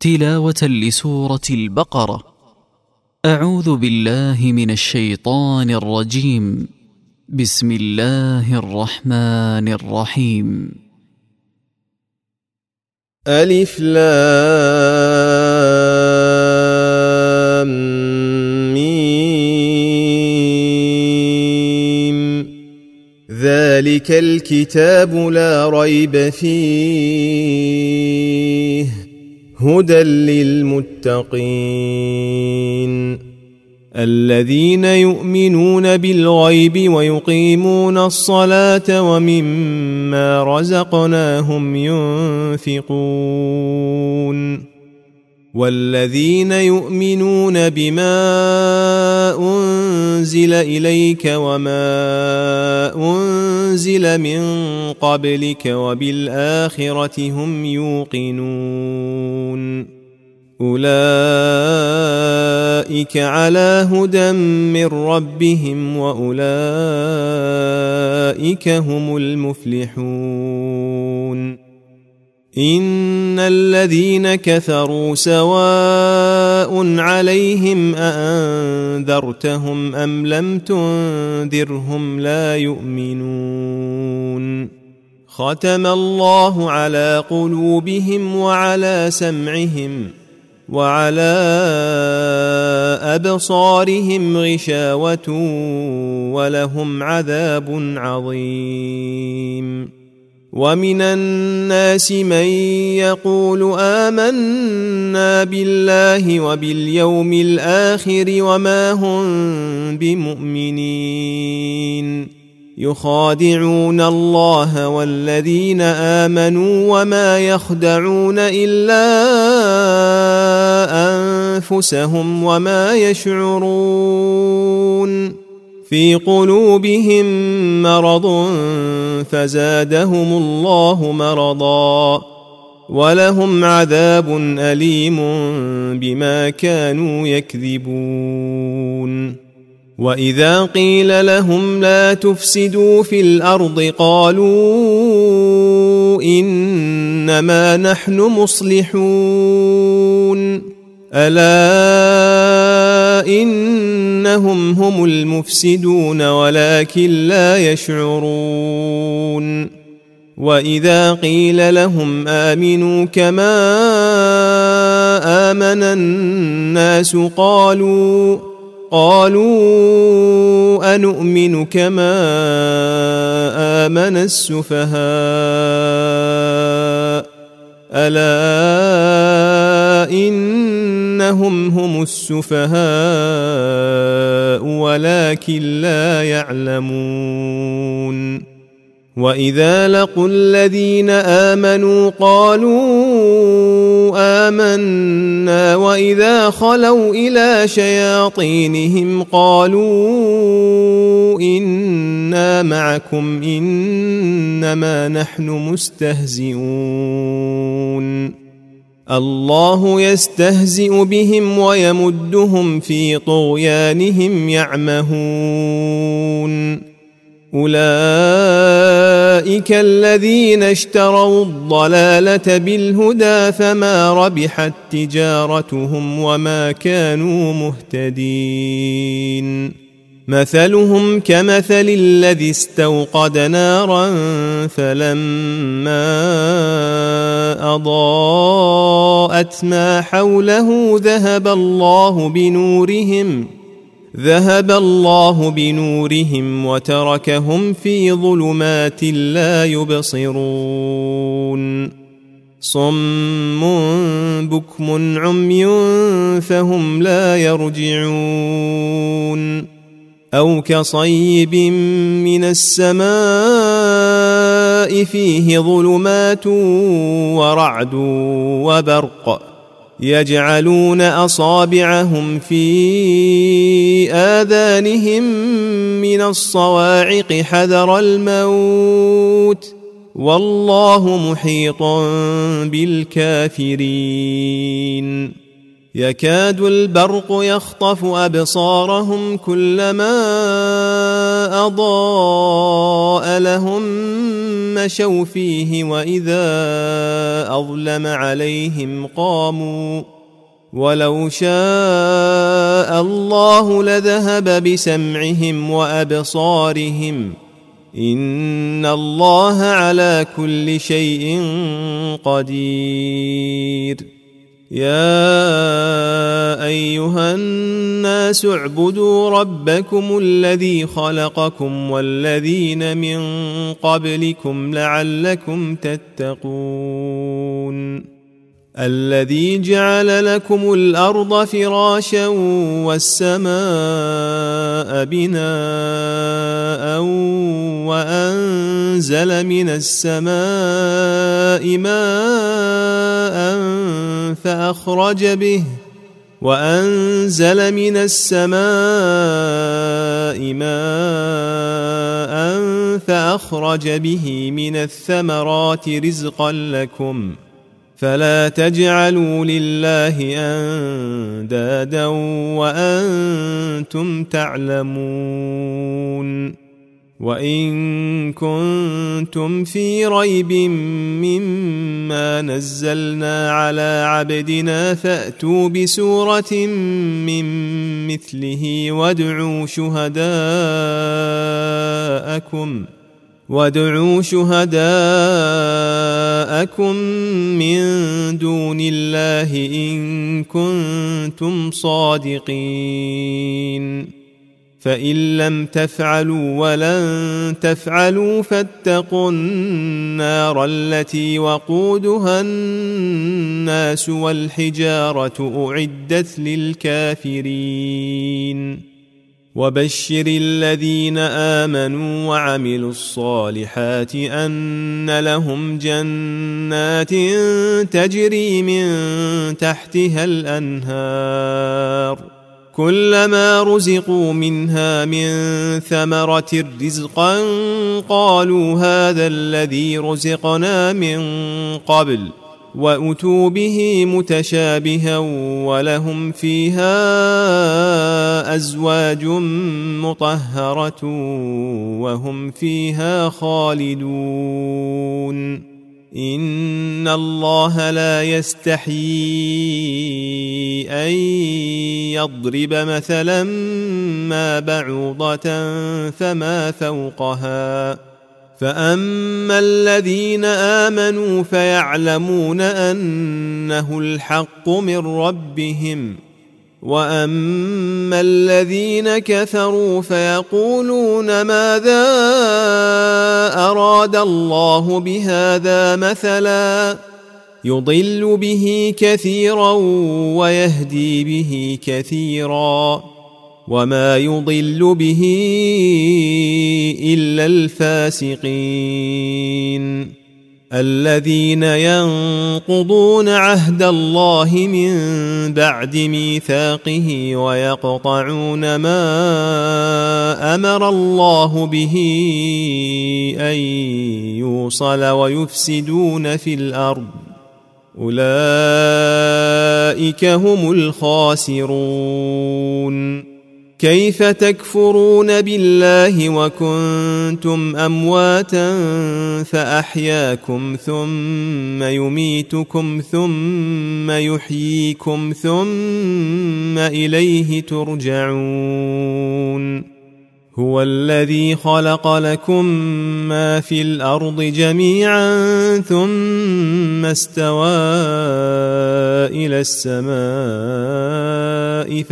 تلاوة لسورة البقرة. أعوذ بالله من الشيطان الرجيم. بسم الله الرحمن الرحيم. ألف لام ميم. ذلك الكتاب لا ريب فيه هدى للمتقين الذين يؤمنون بالغيب ويقيمون الصلاة ومما رزقناهم ينفقون والذين يؤمنون بما أنزل إليك وما أنزل من قبلك وبالآخرة هم يوقنون أولئك على هدى من ربهم وأولئك هم المفلحون إن الذين كفروا سواء عليهم أأنذرتهم أم لم تنذرهم لا يؤمنون ختم الله على قلوبهم وعلى سمعهم وعلى أبصارهم غشاوة ولهم عذاب عظيم ومن الناس من يقول آمنا بالله وباليوم الآخر وما هم بمؤمنين يخادعون الله والذين آمنوا وما يخدعون إلا أنفسهم وما يشعرون في قلوبهم مرض فزادهم الله مرضا ولهم عذاب أليم بما كانوا يكذبون وإذا قيل لهم لا تفسدوا في الأرض قالوا إنما نحن مصلحون ألا إنهم هم المفسدون ولكن لا يشعرون وإذا قيل لهم آمنوا كما آمن الناس قالوا أنؤمن كما آمن السفهاء ألا إنهم هم السفهاء ولكن لا يعلمون وإذا لقوا الذين آمنوا قالوا آمنا وإذا خلوا إلى شياطينهم قالوا إنا معكم إنما نحن مستهزئون الله يستهزئ بهم ويمدهم في طغيانهم يعمهون أولئك الذين اشتروا الضلالة بالهدى فما ربحت تجارتهم وما كانوا مهتدين مثلهم كمثل الذي استوقد نارا فلما أضاءت ما حوله ذهب الله بنورهم وتركهم في ظلمات لا يبصرون صم بكم عمي فهم لا يرجعون أو كصيب من السماء فيه ظلمات ورعد وبرق يجعلون أصابعهم في آذانهم من الصواعق حذر الموت والله محيط بالكافرين يكاد البرق يخطف أبصارهم كلما أضاء لهم مشوا فيه وإذا أظلم عليهم قاموا ولو شاء الله لذهب بسمعهم وأبصارهم إن الله على كل شيء قدير يا أيها الناس اعبدوا ربكم الذي خلقكم والذين من قبلكم لعلكم تتقون الذي جعل لكم الأرض فراشا والسماء بناء وأنزل من السماء ماء فأخرج به من الثمرات رزقا لكم فلا تجعلوا لله أندادا وأنتم تعلمون وإن كنتم في ريب مما نزلنا على عبدنا فأتوا بسورة من مثله وادعوا شهداءكم من دون الله إن كنتم صادقين فإن لم تفعلوا ولن تفعلوا فاتقوا النار التي وقودها الناس والحجارة أعدت للكافرين وبشر الذين آمنوا وعملوا الصالحات أن لهم جنات تجري من تحتها الأنهار كلما رزقوا منها من ثمرة رزقا قالوا هذا الذي رزقنا من قبل وأتوا به متشابها ولهم فيها أزواج مطهرة وهم فيها خالدون إن الله لا يستحيي أن يضرب مثلا ما بعوضة فما فوقها فأما الذين آمنوا فيعلمون أنه الحق من ربهم وأما الذين كفروا فيقولون ماذا أراد الله بهذا مثلا يضل به كثيرا ويهدي به كثيرا وما يضل به إلا الفاسقين الذين ينقضون عهد الله من بعد ميثاقه ويقطعون ما أمر الله به أن يوصل ويفسدون في الأرض أولئك هم الخاسرون كيف تكفرون بالله وكنتم أمواتا فأحياكم ثم يميتكم ثم يحييكم ثم إليه ترجعون هو الذي خلق لكم ما في الأرض جميعا ثم استوى إلى السماء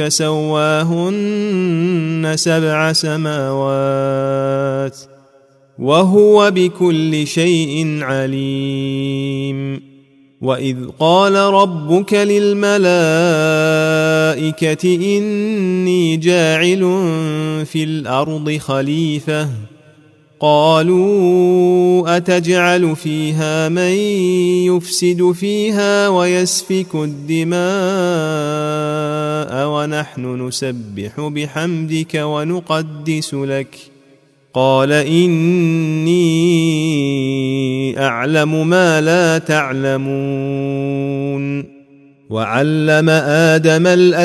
فسواهن 7 سماوات وهو بكل شيء عليم وإذ قال ربك للملائكة إني جاعل في الأرض خليفة قالوا أتجعل فيها من يفسد فيها ويسفك الدماء ونحن نسبح بحمدك ونقدس لك قال إني أعلم ما لا تعلمون وعلم آدم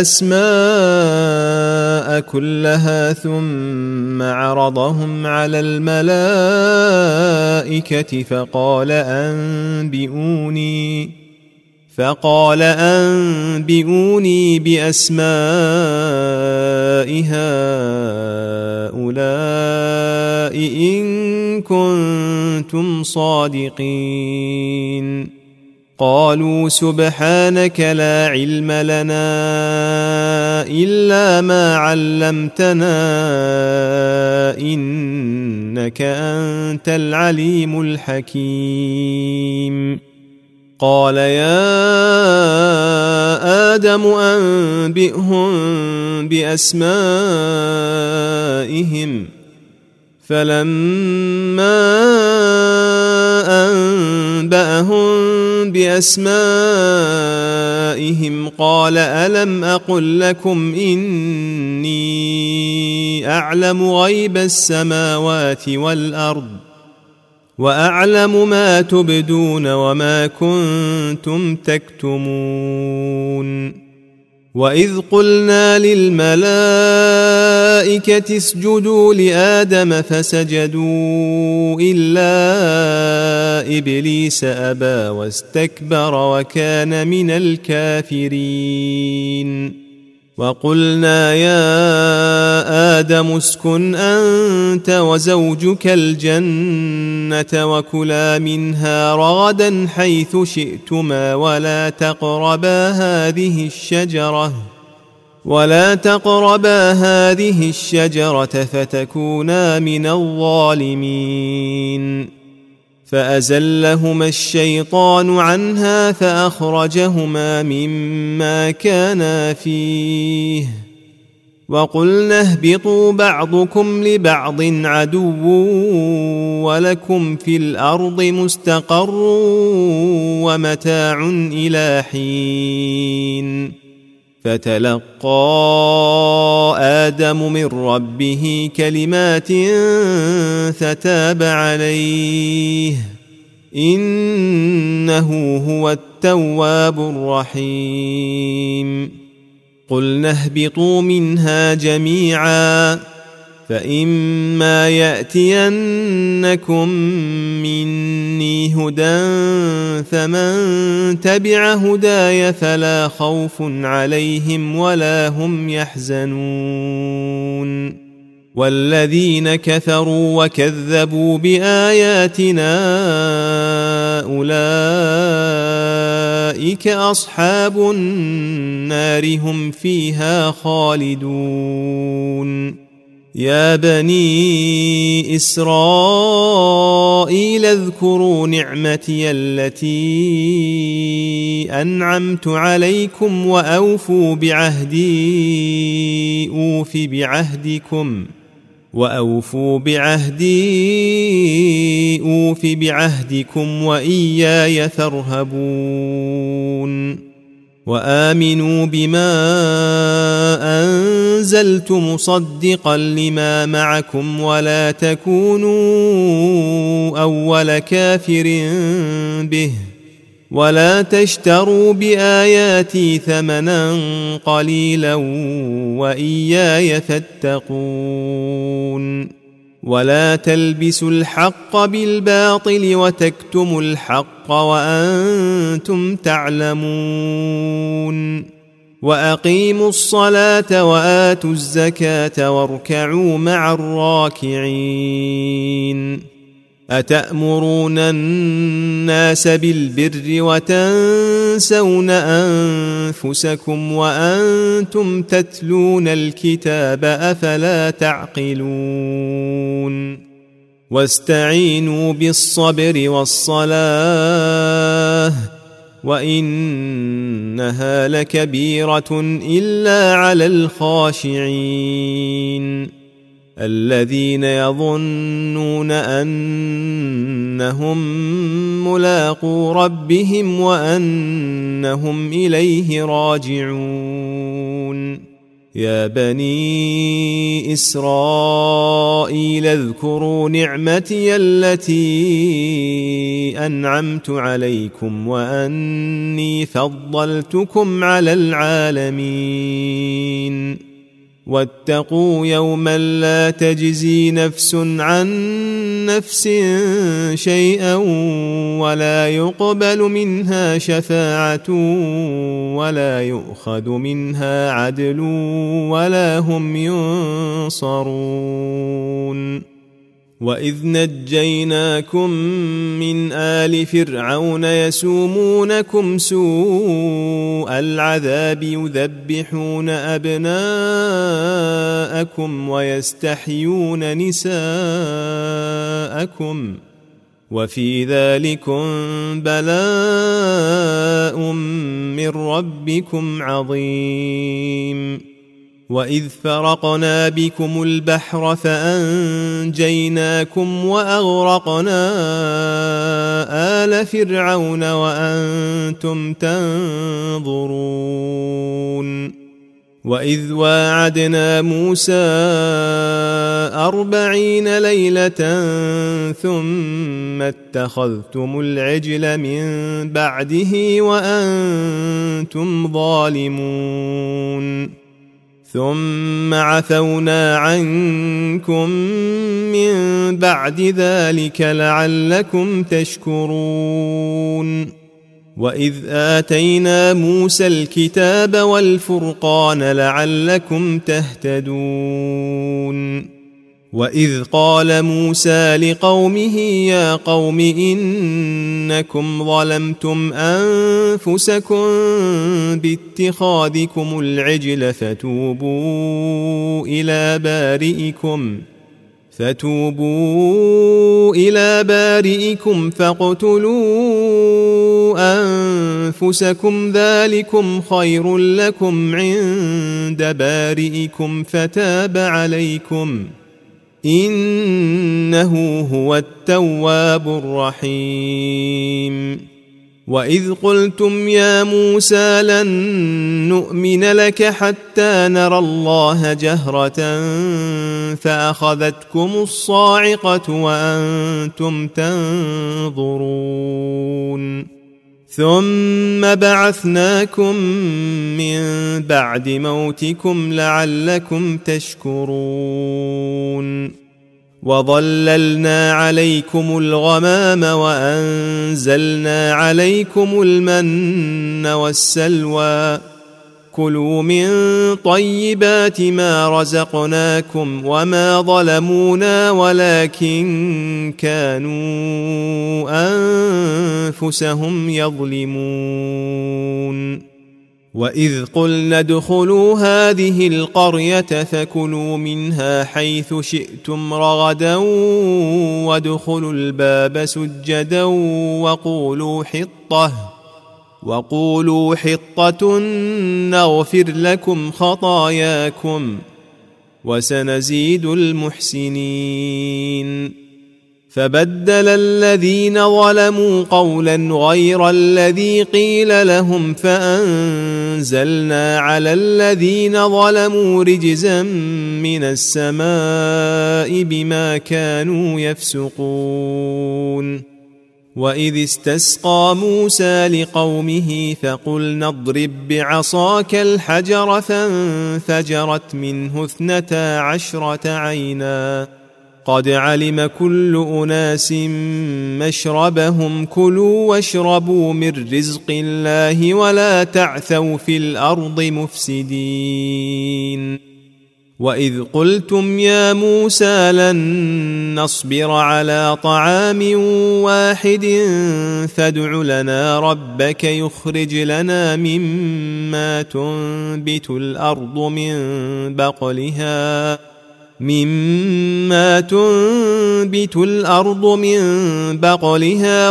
الأسماء كلها ثم عرضهم على الملائكة فقال أنبئوني بأسماء هؤلاء إن كنتم صادقين. قالوا سبحانك لا علم لنا إلا ما علمتنا إنك أنت العليم الحكيم. قال يا آدم أنبئهم بأسمائهم فلما أنبأهم بأسمائهم قال ألم أقل لكم إني أعلم غيب السماوات والأرض وأعلم ما تبدون وما كنتم تكتمون. وإذ قلنا للملائكة اسجدوا لآدم فسجدوا إلا إبليس أبى واستكبر وكان من الكافرين. وقلنا يا آدم اسكن أنت وزوجك الجنة وكلا منها رغدا حيث شئتما ولا تقربا هذه الشجرة فتكونا من الظالمين. فأزلهما الشيطان عنها فأخرجهما مما كانا فيه وقلنا اهبطوا بعضكم لبعض عدو ولكم في الأرض مستقر ومتاع إلى حين. فتلقى آدم من ربه كلمات فتاب عليه إنه هو التواب الرحيم. قلنا اهبطوا منها جميعا فإما يأتينكم مني هدى فمن تبع هداي فلا خوف عليهم ولا هم يحزنون. والذين كفروا وكذبوا بآياتنا أولئك أصحاب النار هم فيها خالدون. يا بني إسرائيل اذكروا نعمتي التي أنعمت عليكم وأوفوا بعهدي أوف بعهدكم وإياي فارهبون. وآمنوا بما أنزلت مصدقا لما معكم ولا تكونوا أول كافر به ولا تشتروا بآياتي ثمنا قليلا وإياي فاتقون. ولا تلبسوا الحق بالباطل وتكتموا الحق وأنتم تعلمون. وأقيموا الصلاة وآتوا الزكاة واركعوا مع الراكعين. أتأمرون الناس بالبر وتنسون أنفسكم وأنتم تتلون الكتاب أفلا تعقلون. واستعينوا بالصبر والصلاة وإنها لكبيرة إلا على الخاشعين الذين يظنون أنهم ملاقو ربهم وأنهم إليه راجعون. يا بني إسرائيل اذكروا نعمتي التي أنعمت عليكم وأني فضلتكم على العالمين واتقوا يوما لا تجزي نفس عن نفس شيئا ولا يقبل منها شفاعة ولا يؤخذ منها عدل ولا هم ينصرون وإذ نجيناكم من آل فرعون يسومونكم سوء العذاب يذبحون أبناءكم ويستحيون نساءكم وفي ذلكم بلاء من ربكم عظيم وإذ فرقنا بكم البحر فأنجيناكم وأغرقنا آل فرعون وأنتم تنظرون وإذ واعدنا موسى 40 ليلة ثم اتخذتم العجل من بعده وأنتم ظالمون ثم عفونا عنكم من بعد ذلك لعلكم تشكرون وإذ آتينا موسى الكتاب والفرقان لعلكم تهتدون وإذ قال موسى لقومه يا قوم إنكم ظلمتم أنفسكم باتخاذكم العجل فتوبوا إلى بارئكم فاقتلوا أنفسكم ذلكم خير لكم عند بارئكم فتاب عليكم إنه هو التواب الرحيم وإذ قلتم يا موسى لن نؤمن لك حتى نرى الله جهرة فأخذتكم الصاعقة وأنتم تنظرون ثم بعثناكم من بعد موتكم لعلكم تشكرون وظللنا عليكم الغمام وأنزلنا عليكم المن والسلوى كلوا من طيبات ما رزقناكم وما ظلمونا ولكن كانوا أنفسهم يظلمون وإذ قلنا ادخلوا هذه القرية فكلوا منها حيث شئتم رغدا وادخلوا الباب سجدا وقولوا حطة نغفر لكم خطاياكم وسنزيد المحسنين فبدل الذين ظلموا قولا غير الذي قيل لهم فأنزلنا على الذين ظلموا رجزا من السماء بما كانوا يفسقون وإذ استسقى موسى لقومه فقلنا اضرب بعصاك الحجر فانفجرت منه 12 عينا قد علم كل أناس مشربهم كلوا واشربوا من رزق الله ولا تعثوا في الأرض مفسدين وإذ قلتم يا موسى لن نصبر على طعام واحد فادع لنا ربك يخرج لنا مما تنبت الأرض من بقلها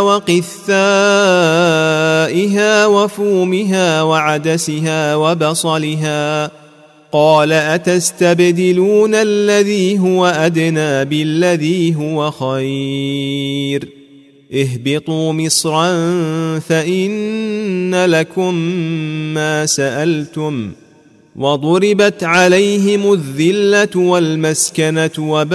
وقثائها وفومها وعدسها وبصلها قال أتستبدلون الذي هو أدنى بالذي هو خير اهبطوا مصرا فإن لكم ما سألتم وضربت عليهم الذلة والمسكنة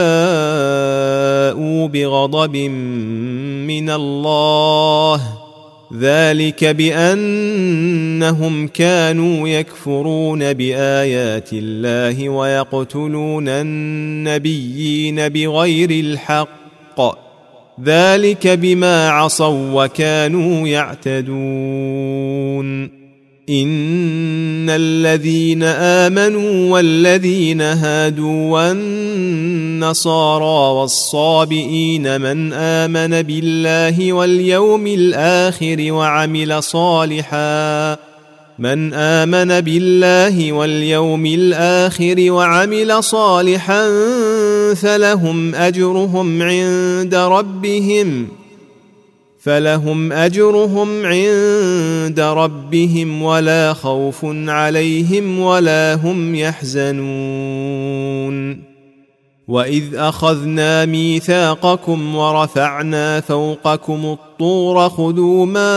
وباءوا بغضب من الله ذلك بأنهم كانوا يكفرون بآيات الله ويقتلون النبيين بغير الحق ذلك بما عصوا وكانوا يعتدون إن الذين آمنوا والذين هادوا والنصارى والصابئين من آمن بالله واليوم الآخر وعمل صالحا فلهم أجرهم عند ربهم ولا خوف عليهم ولا هم يحزنون وإذ أخذنا ميثاقكم ورفعنا فوقكم الطور خذوا ما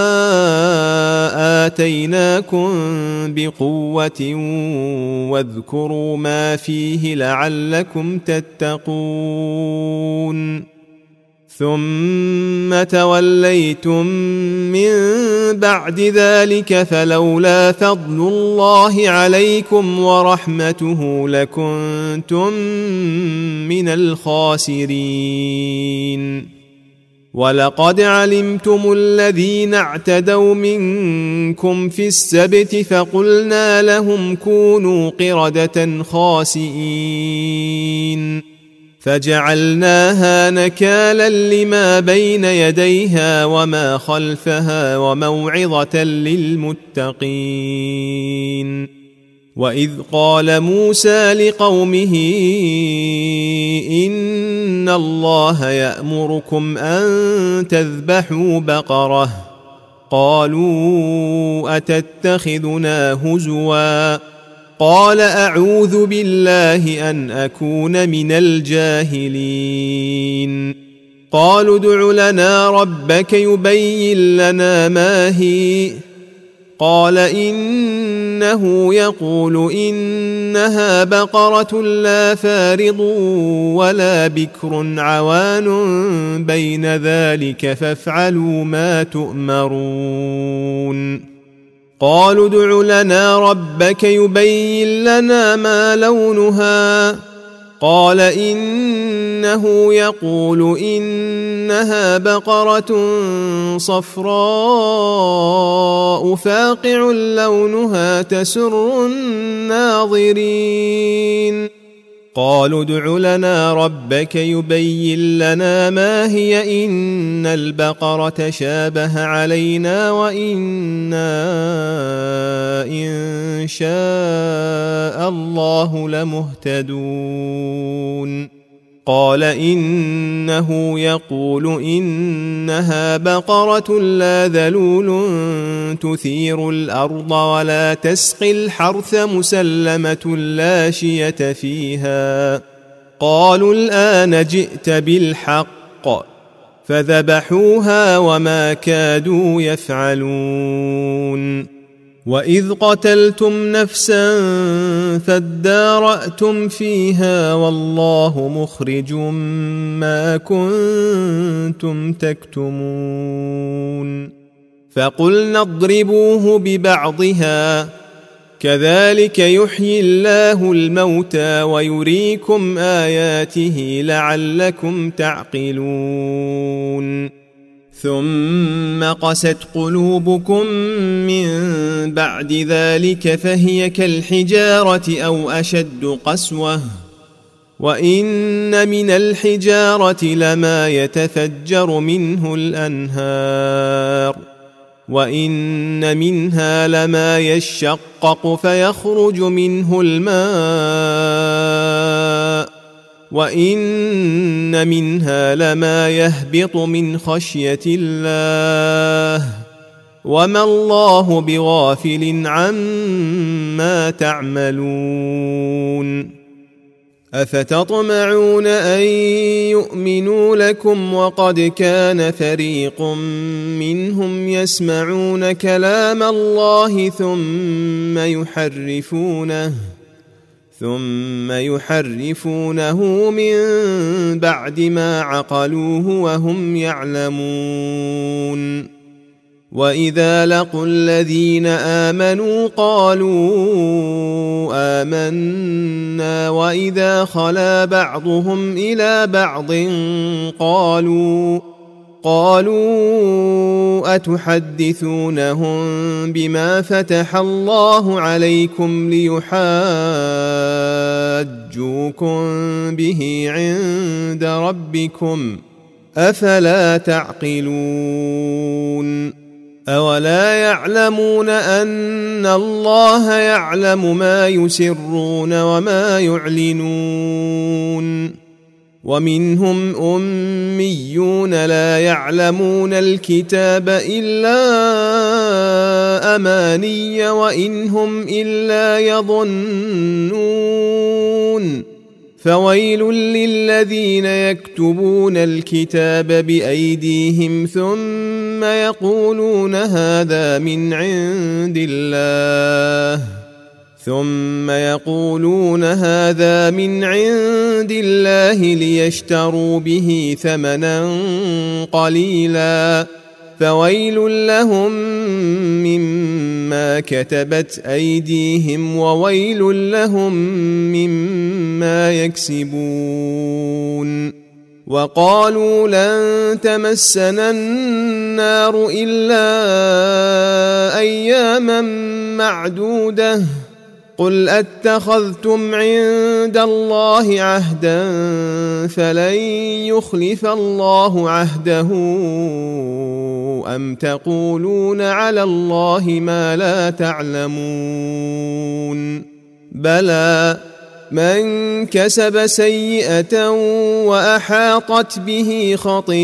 آتيناكم بقوة واذكروا ما فيه لعلكم تتقون ثم توليتم من بعد ذلك فلولا فضل الله عليكم ورحمته لكنتم من الخاسرين ولقد علمتم الذين اعتدوا منكم في السبت فقلنا لهم كونوا قردة خاسئين فجعلناها نكالا لما بين يديها وما خلفها وموعظة للمتقين وإذ قال موسى لقومه إن الله يأمركم أن تذبحوا بقرة قالوا أتتخذنا هزوا قال أعوذ بالله أن أكون من الجاهلين قالوا ادع لنا ربك يبين لنا ما هي قال إنه يقول إنها بقرة لا فارض ولا بكر عوان بين ذلك فافعلوا ما تؤمرون قالوا ادع لنا ربك يبين لنا ما لونها قال إنه يقول إنها بقرة صفراء فاقع لونها تسر الناظرين قالوا ادع لنا ربك يبين لنا ما هي إن البقرة شابه علينا وإنا إن شاء الله لمهتدون قال إنه يقول إنها بقرة لا ذلول تثير الأرض ولا تسقي الحرث مسلمة لا شية فيها قالوا الآن جئت بالحق فذبحوها وما كادوا يفعلون وإذ قتلتم نفسا فادارأتم فيها والله مخرج ما كنتم تكتمون فقلنا اضربوه ببعضها كذلك يحيي الله الموتى ويريكم آياته لعلكم تعقلون ثم قست قلوبكم من بعد ذلك فهي كالحجارة أو أشد قسوة وإن من الحجارة لما يتفجر منه الأنهار وإن منها لما يشقق فيخرج منه الماء وإن منها لما يهبط من خشية الله وما الله بغافل عما تعملون أفتطمعون أن يؤمنوا لكم وقد كان فريق منهم يسمعون كلام الله ثم يحرفونه من بعد ما عقلوه وهم يعلمون وإذا لقوا الذين آمنوا قالوا آمنا وإذا خلا بعضهم إلى بعض قالوا أتحدثونهم بما فتح الله عليكم ليحاجوكم به عند ربكم أفلا تعقلون أولا يعلمون أن الله يعلم ما يسرون وما يعلنون ومنهم أميون لا يعلمون الكتاب إلا أماني وإن هم إلا يظنون فويل للذين يكتبون الكتاب بأيديهم ثم يقولون هذا من عند الله ليشتروا به ثمنا قليلا فويل لهم مما كتبت أيديهم وويل لهم مما يكسبون وقالوا لن تمسنا النار إلا أياما معدودة قل أتخذتم عند الله عهدا فلن يخلف الله عهده أم تقولون على الله ما لا تعلمون بلى من كسب سيئة وأحاطت به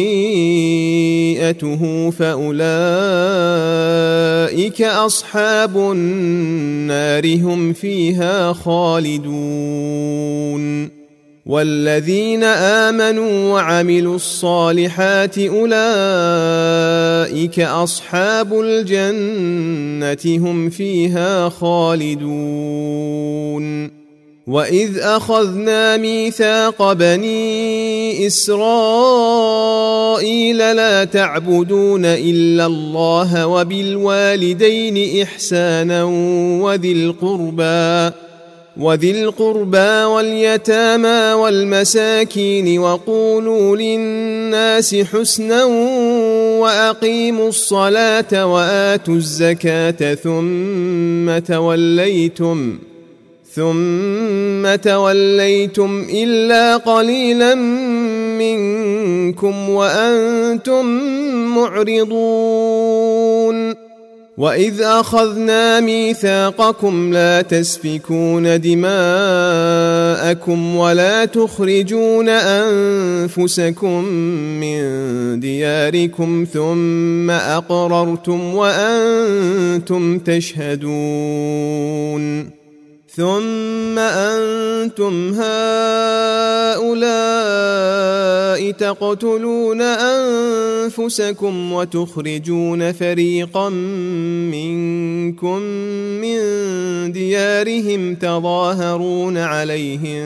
خطيئته فأولئك أصحاب النار هم فيها خالدون والذين آمنوا وعملوا الصالحات أولئك أصحاب الجنة هم فيها خالدون وإذ أخذنا ميثاق بني إسرائيل لا تعبدون إلا الله وبالوالدين إحسانا وذي القربى واليتامى والمساكين وقولوا للناس حسنا وأقيموا الصلاة وآتوا الزكاة ثم توليتم إلا قليلا منكم وأنتم معرضون وإذ أخذنا ميثاقكم لا تسفكون دماءكم ولا تخرجون أنفسكم من دياركم ثم أقررتم وأنتم تشهدون ثم أنتم هؤلاء تقتلون أنفسكم وتخرجون فريقا منكم من ديارهم تظاهرون عليهم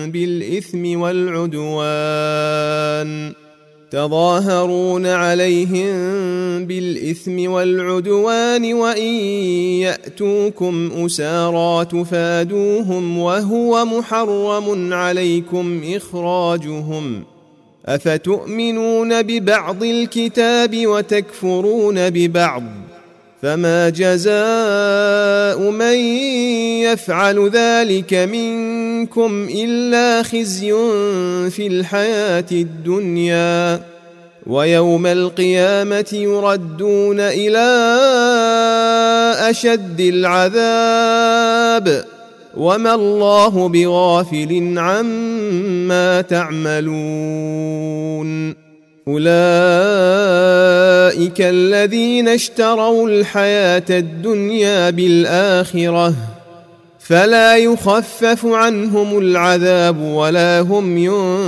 بالإثم والعدوان وإن يأتوكم أسارى تفادوهم وهو محرم عليكم إخراجهم أفتؤمنون ببعض الكتاب وتكفرون ببعض فما جزاء من يفعل ذلك منكم إلا خزي في الحياة الدنيا ويوم القيامة يردون إلى أشد العذاب وما الله بغافل عما تعملون أولئك الذين اشتروا الحياة الدنيا بالآخرة فلا يخفف عنهم العذاب ولا هم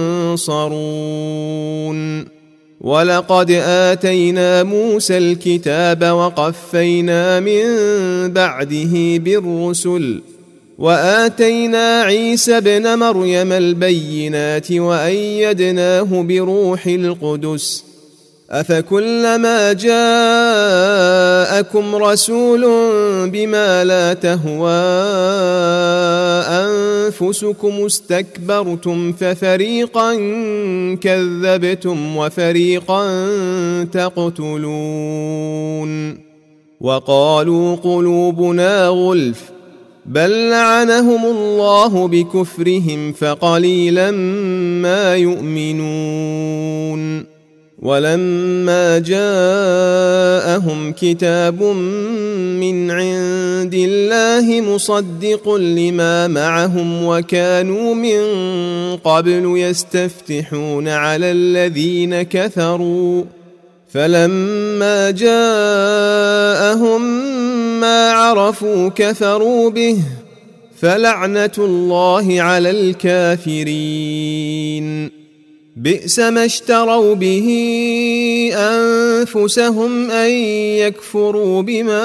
ينصرون. ولقد آتينا موسى الكتاب وقفينا من بعده بالرسل، وآتينا عيسى ابن مريم البينات وأيدناه بروح القدس. أفكلما جاءكم رسول بما لا تهوى أنفسكم استكبرتم ففريقا كذبتم وفريقا تقتلون. وقالوا قلوبنا غلف بل لعنهم الله بكفرهم فقليلا ما يؤمنون. ولما جاءهم كتاب من عند الله مصدق لما معهم وكانوا من قبل يستفتحون على الذين كفروا، فلما جاءهم ما عرفوا كفروا به، فلعنة الله على الكافرين. بئس ما اشتروا به أنفسهم أن يكفروا بما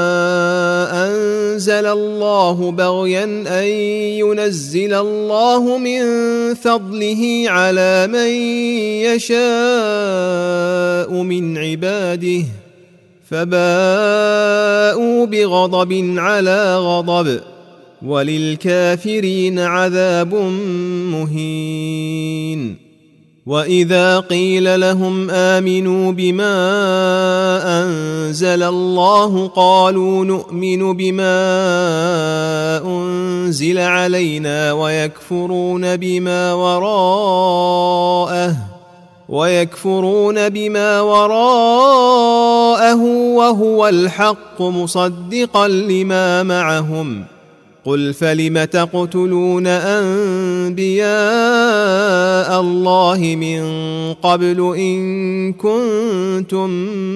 أنزل الله بغيا أن ينزل الله من فضله على من يشاء من عباده، فباءوا بغضب على غضب، وللكافرين عذاب مهين. وإذا قيل لهم آمنوا بما أنزل الله قالوا نؤمن بما أنزل علينا ويكفرون بما وراءه وهو الحق مصدقا لما معهم. قل فلم تقتلون أنبياء الله من قبل إن كنتم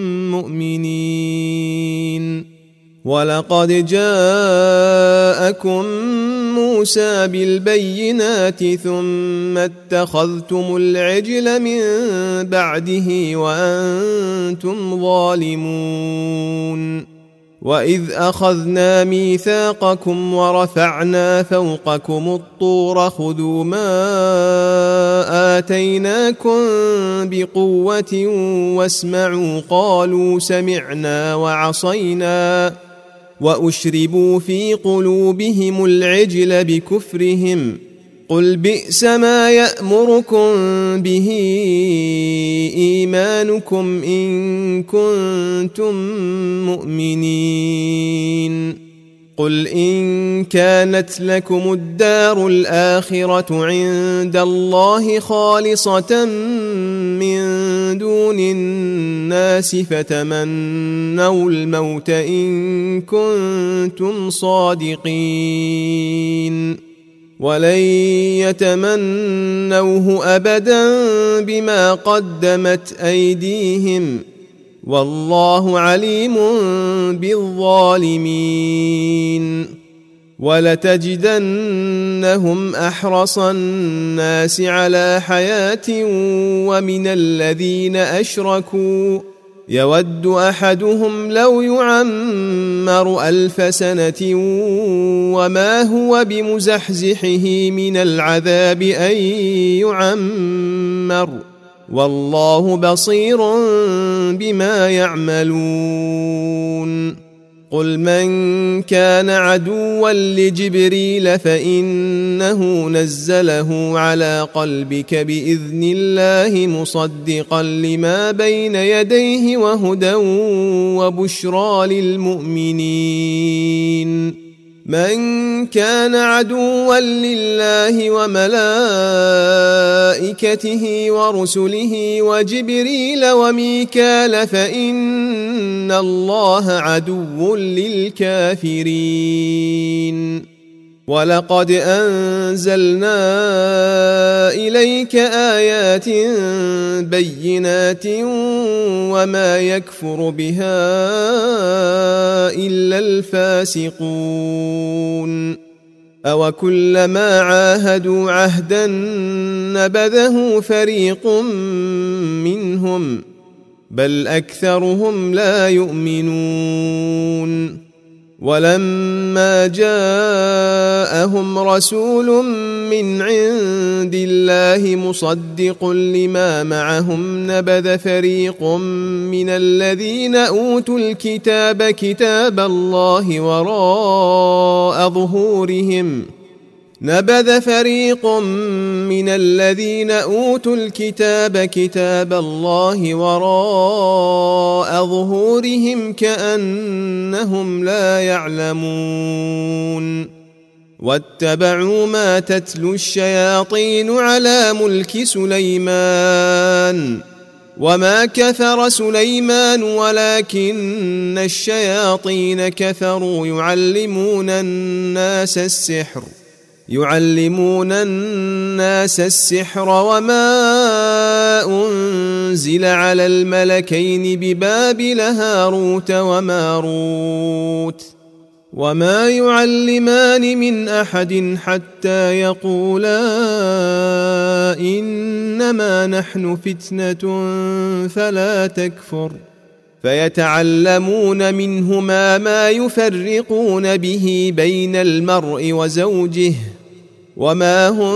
مؤمنين. ولقد جاءكم موسى بالبينات ثم اتخذتم العجل من بعده وأنتم ظالمون. وإذ أخذنا ميثاقكم ورفعنا فوقكم الطور خذوا ما آتيناكم بقوة واسمعوا قالوا سمعنا وعصينا، وأشربوا في قلوبهم العجل بكفرهم. قل بئس ما يأمركم به إيمانكم إن كنتم مؤمنين. قل إن كانت لكم الدار الآخرة عند الله خالصة من دون الناس فتمنوا الموت إن كنتم صادقين، ولن يتمنوه أبدا بما قدمت أيديهم، والله عليم بالظالمين. ولتجدنهم أحرص الناس على حياة ومن الذين أشركوا يود أحدهم لو يعمر 1000 سنة وما هو بمزحزحه من العذاب أن يعمر، والله بصير بما يعملون. قل من كان عدوا لجبريل فإنه نزله على قلبك بإذن الله مصدقا لما بين يديه وهدى وبشرى للمؤمنين. من كان عدوا لله وملائكته ورسله وجبريل وميكال فإن الله عدو للكافرين. ولقد أنزلنا إليك آيات بينات وما يكفر بها إلا الفاسقون. أوكلما عاهدوا عهدا نبذه فريق منهم بل أكثرهم لا يؤمنون ولما جاءهم رسول من عند الله مصدق لما معهم نبذ فريق من الذين أوتوا الكتاب كتاب الله وراء ظهورهم نبذ فريق من الذين أوتوا الكتاب كتاب الله وراء ظهورهم كأنهم لا يعلمون واتبعوا ما تتلو الشياطين على ملك سليمان وما كفر سليمان ولكن الشياطين كفروا يعلمون الناس السحر وما أنزل على الملكين ببابل هاروت وماروت وما يعلمان من أحد حتى يقولا إنما نحن فتنة فلا تكفر فيتعلمون منهما ما يفرقون به بين المرء وزوجه وما هم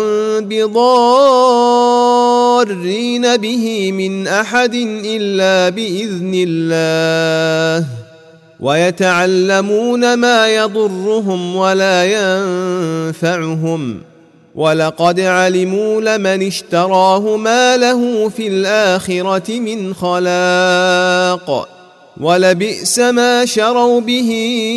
بضارين به من أحد إلا بإذن الله ويتعلمون ما يضرهم ولا ينفعهم ولقد علموا لمن اشتراه ما له في الآخرة من خلاق ولبئس ما شروا به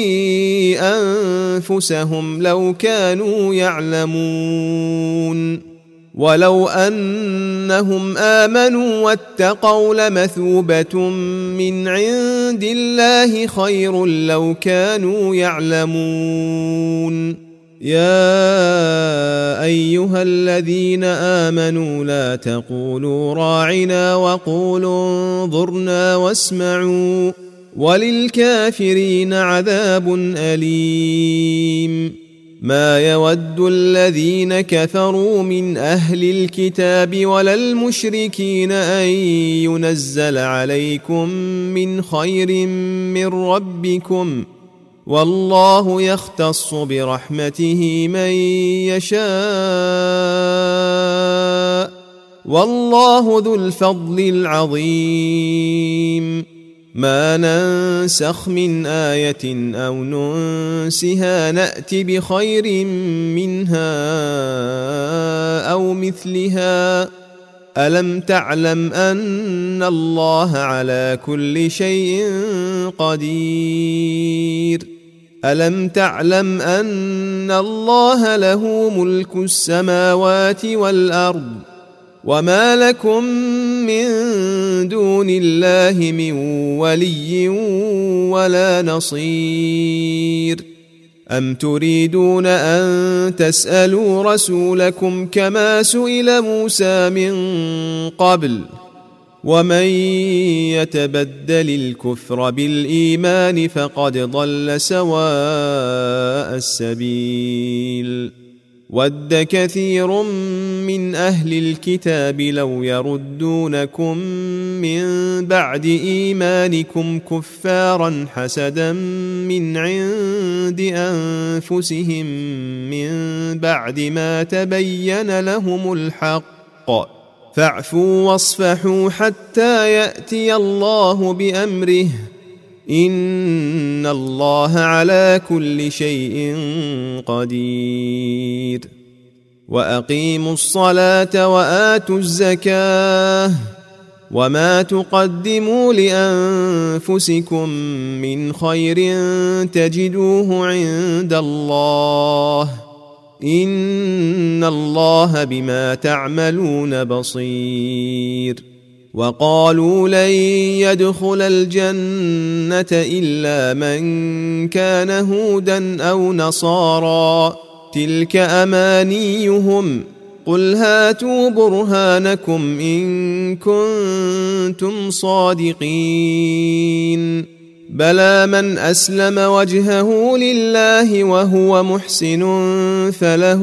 أنفسهم لو كانوا يعلمون ولو أنهم آمنوا واتقوا لمثوبة من عند الله خير لو كانوا يعلمون يا أيها الذين آمنوا لا تقولوا راعنا وقولوا انظرنا واسمعوا وللكافرين عذاب أليم ما يود الذين كفروا من أهل الكتاب ولا المشركين أن ينزل عليكم من خير من ربكم والله يختص برحمته من يشاء والله ذو الفضل العظيم ما ننسخ من آية أو ننسها نأت بخير منها أو مثلها ألم تعلم أن الله على كل شيء قدير ألم تعلم أن الله له ملك السماوات والأرض وما لكم من دون الله من ولي ولا نصير أم تريدون أن تسألوا رسولكم كما سئل موسى من قبل ومن يتبدل الكفر بالإيمان فقد ضل سواء السبيل ود كثير من أهل الكتاب لو يردونكم من بعد إيمانكم كفارا حسدا من عند أنفسهم من بعد ما تبين لهم الحق فاعفوا واصفحوا حتى يأتي الله بأمره إن الله على كل شيء قدير وأقيموا الصلاة وآتوا الزكاة وما تقدموا لأنفسكم من خير تجدوه عند الله إن الله بما تعملون بصير وقالوا لن يدخل الجنة إلا من كان هودا أو نصارى تلك أمانيهم قل هاتوا برهانكم إن كنتم صادقين بلى من أسلم وجهه لله وهو محسن فله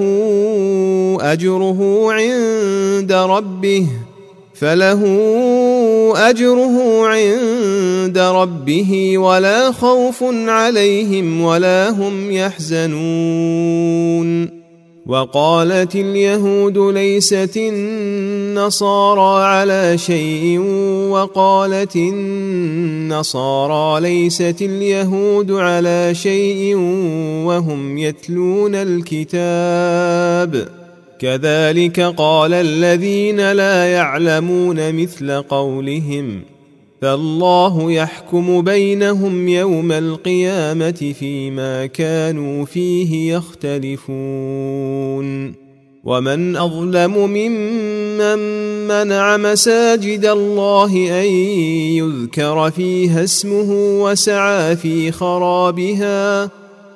أجره عند ربه ولا خوف عليهم ولا هم يحزنون. وقالت اليهود ليست النصارى على شيء وقالت النصارى ليست اليهود على شيء وهم يتلون الكتاب كذلك قال الذين لا يعلمون مثل قولهم فالله يحكم بينهم يوم القيامة فيما كانوا فيه يختلفون. ومن أظلم ممن منع مساجد الله أن يذكر فيها اسمه وسعى في خرابها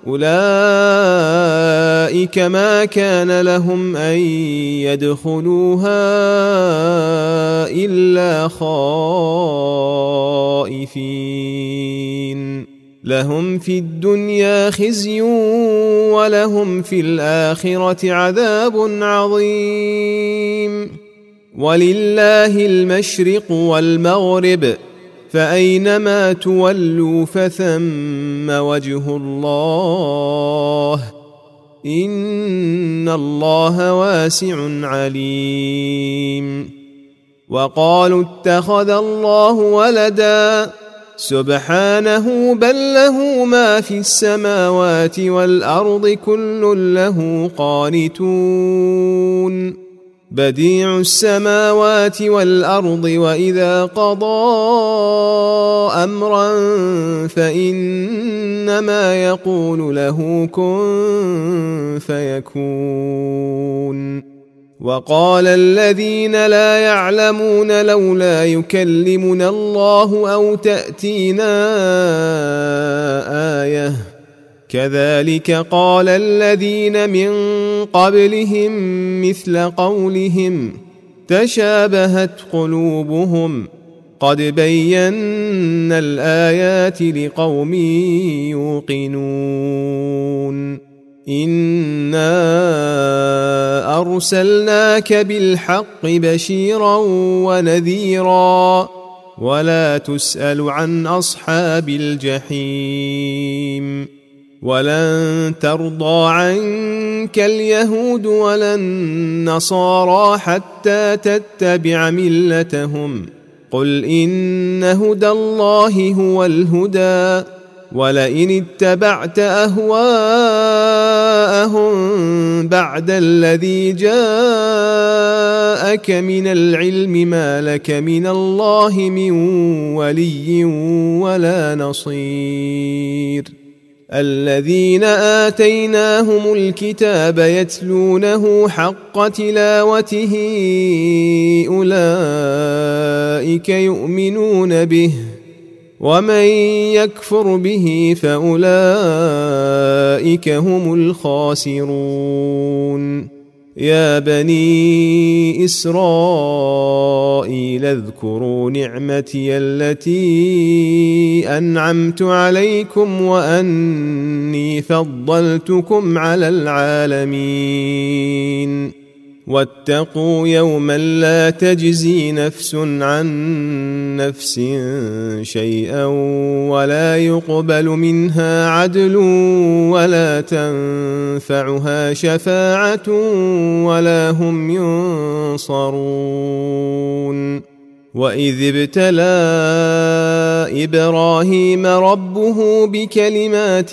أولئك ما كان لهم أن يدخلوها إلا خائفين لهم في الدنيا خزي ولهم في الآخرة عذاب عظيم. ولله المشرق والمغرب فأينما تولوا فثم وجه الله إن الله واسع عليم. وقالوا اتخذ الله ولدا سبحانه بل له ما في السماوات والأرض كل له قانتون بديع السماوات والأرض وإذا قضى أمرا فإنما يقول له كن فيكون. وقال الذين لا يعلمون لولا يكلمنا الله أو تأتينا آية كذلك قال الذين من قبلهم مثل قولهم تشابهت قلوبهم قد بينا الآيات لقوم يوقنون. إنا أرسلناك بالحق بشيرا ونذيرا ولا تسأل عن أصحاب الجحيم. ولن ترضى عنك اليهود ولا النصارى حتى تتبع ملتهم قل إن هدى الله هو الهدى ولئن اتبعت أهواءهم بعد الذي جاءك من العلم ما لك من الله من ولي ولا نصير. الذين آتيناهم الكتاب يتلونه حق تلاوته أولئك يؤمنون به ومن يكفر به فأولئك هم الخاسرون. يا بني إسرائيل اذكروا نعمتي التي أنعمت عليكم وأني فضلتكم على العالمين. واتقوا يوما لا تجزي نفس عن نفس شيئا ولا يقبل منها عدل ولا تنفعها شفاعة ولا هم ينصرون. وإذ ابتلى إبراهيم ربه بكلمات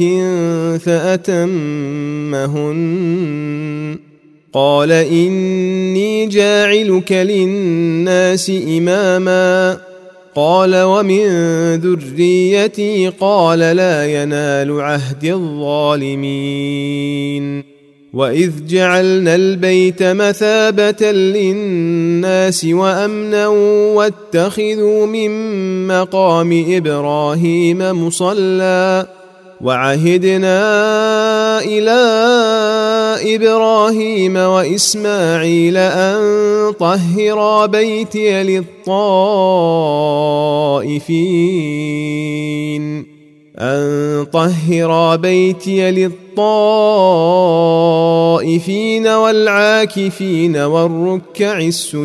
فأتمهن قال إني جاعلك للناس إماما قال ومن ذريتي قال لا ينال عهد الظالمين. وإذ جعلنا البيت مثابة للناس وأمنا واتخذوا من مقام إبراهيم مصلى وعهدنا إلى إبراهيم وإسماعيل أن طهرا بيتي للطائفين أن طهرا بيتي للطائفين والعاكفين والركع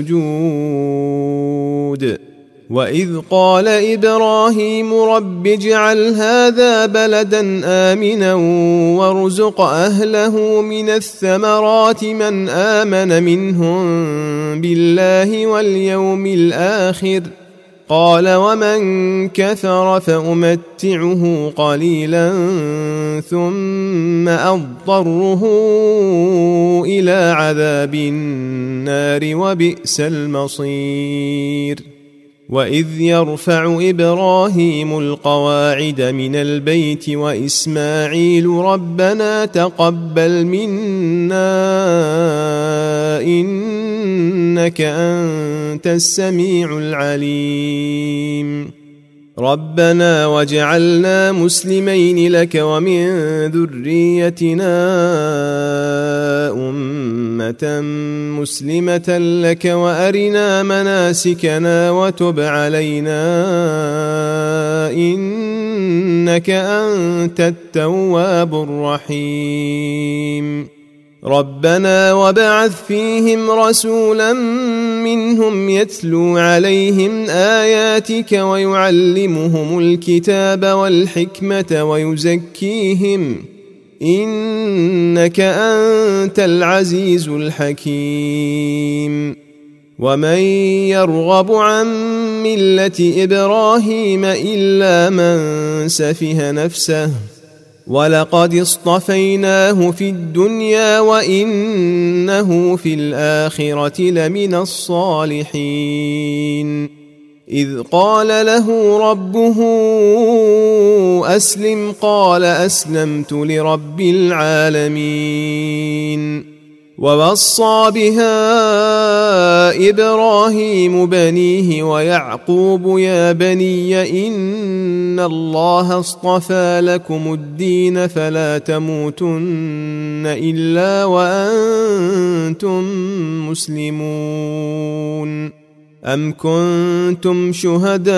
السجود. وإذ قال إبراهيم رب اجعل هذا بلدا آمنا وارزق أهله من الثمرات من آمن منهم بالله واليوم الآخر قال ومن كفر فأمتعه قليلا ثم أضطره إلى عذاب النار وبئس المصير. وإذ يرفع إبراهيم القواعد من البيت وإسماعيل ربنا تقبل منا إنك أنت السميع العليم ربنا واجعلنا مسلمين لك ومن ذريتنا أمة مسلمة لك وأرنا مناسكنا وتب علينا إنك أنت التواب الرحيم ربنا وابعث فيهم رسولا منهم يتلو عليهم آياتك ويعلمهم الكتاب والحكمة ويزكيهم إنك أنت العزيز الحكيم. ومن يرغب عن ملة إبراهيم إلا من سفه نفسه ولقد اصطفيناه في الدنيا وإنه في الآخرة لمن الصالحين إذ قال له ربه أسلم قال أسلمت لرب العالمين. ووصى بها إبراهيم بنيه ويعقوب يا بني إن الله اصطفى لكم الدين فلا تموتن إلا وأنتم مسلمون. أم كنتم شهداء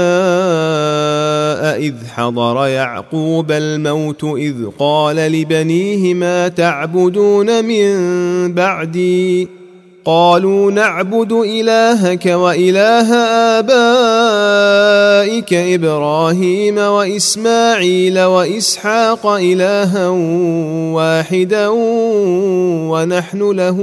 إذ حضر يعقوب الموت إذ قال لبنيه ما تعبدون من بعدي قالوا نعبد إلهك وإله آبائك إبراهيم وإسماعيل وإسحاق إلها واحدا ونحن له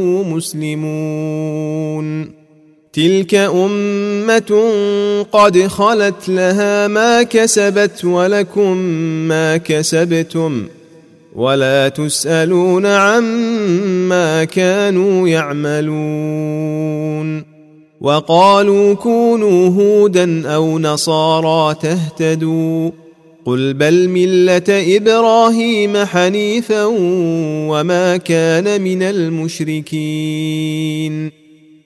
مسلمون. تلك أمة قد خلت لها ما كسبت ولكم ما كسبتم ولا تسألون عما كانوا يعملون. وقالوا كونوا هودا أو نصارى تهتدوا قل بل ملة إبراهيم حنيفا وما كان من المشركين.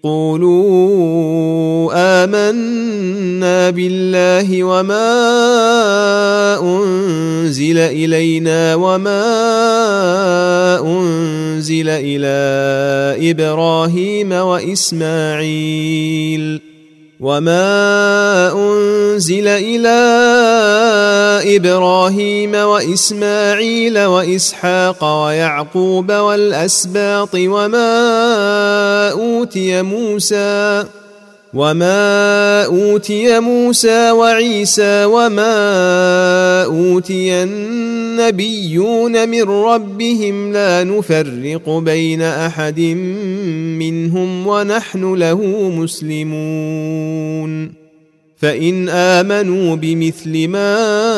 قولوا آمنا بالله وما أنزل إلينا وما أنزل إلى إبراهيم وإسماعيل وإسحاق ويعقوب والأسباط وما أوتي موسى وعيسى وما أوتي النبيون من ربهم لا نفرق بين أحد منهم ونحن له مسلمون. فإن آمنوا بمثل ما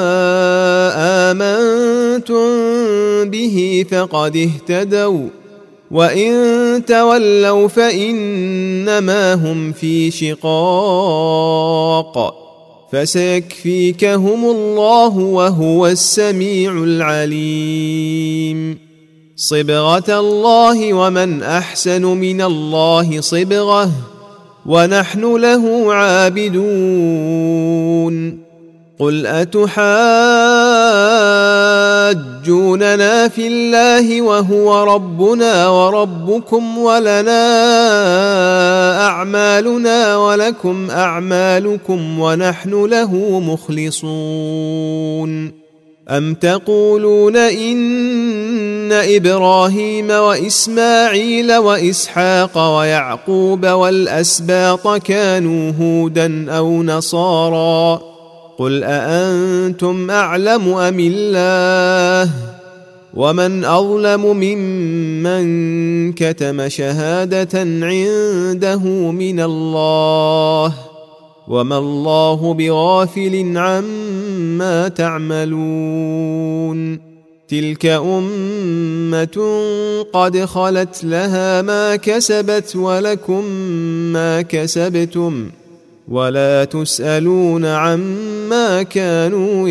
آمنتم به فقد اهتدوا وإن تولوا فإنما هم في شقاق فسيكفيكهم الله وهو السميع العليم. صبغة الله ومن أحسن من الله صبغة ونحن له عابدون. قل أتحاجوننا في الله وهو ربنا وربكم ولنا أعمالنا ولكم أعمالكم ونحن له مخلصون. أم تقولون إن إبراهيم وإسماعيل وإسحاق ويعقوب والأسباط كانوا هودا أو نصارى قل أأنتم أعلم أم الله ومن أظلم ممن كتم شهادة عنده من الله وما الله بغافل عما تعملون تلك أمة قد خلت لها ما كسبت ولكم ما كسبتم ولا تسألون عما كانوا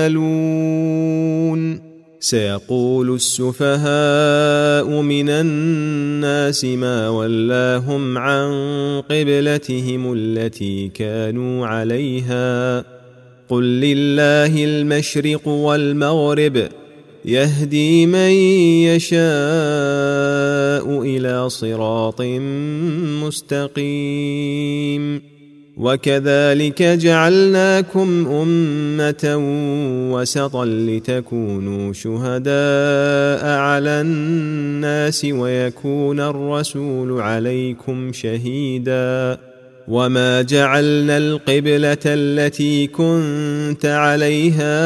يعملون سيقول السفهاء من الناس ما ولاهم عن قبلتهم التي كانوا عليها قل لله المشرق والمغرب يهدي من يشاء إلى صراط مستقيم وكذلك جعلناكم أمة وسطا لتكونوا شهداء على الناس ويكون الرسول عليكم شهيدا وما جعلنا القبلة التي كنت عليها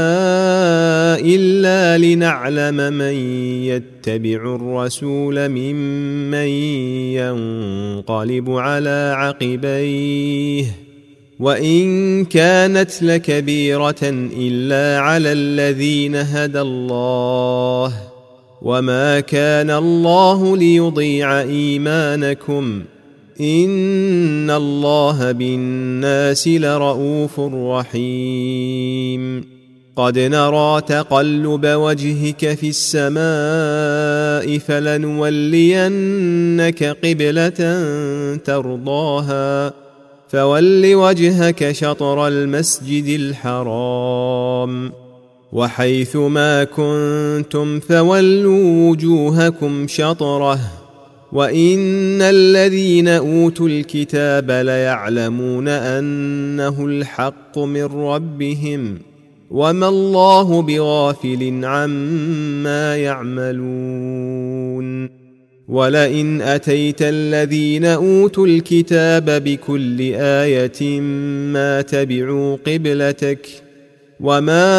إلا لنعلم من يتبع الرسول ممن ينقلب على عقبيه وإن كانت لكبيرة إلا على الذين هدى الله وما كان الله ليضيع إيمانكم إن الله بالناس لرؤوف رحيم قد نرى تقلب وجهك في السماء فلنولينك قبلة ترضاها فول وجهك شطر المسجد الحرام وحيث ما كنتم فولوا وجوهكم شطره وإن الذين أوتوا الكتاب ليعلمون أنه الحق من ربهم وما الله بغافل عما يعملون ولئن أتيت الذين أوتوا الكتاب بكل آية ما تبعوا قبلتك وما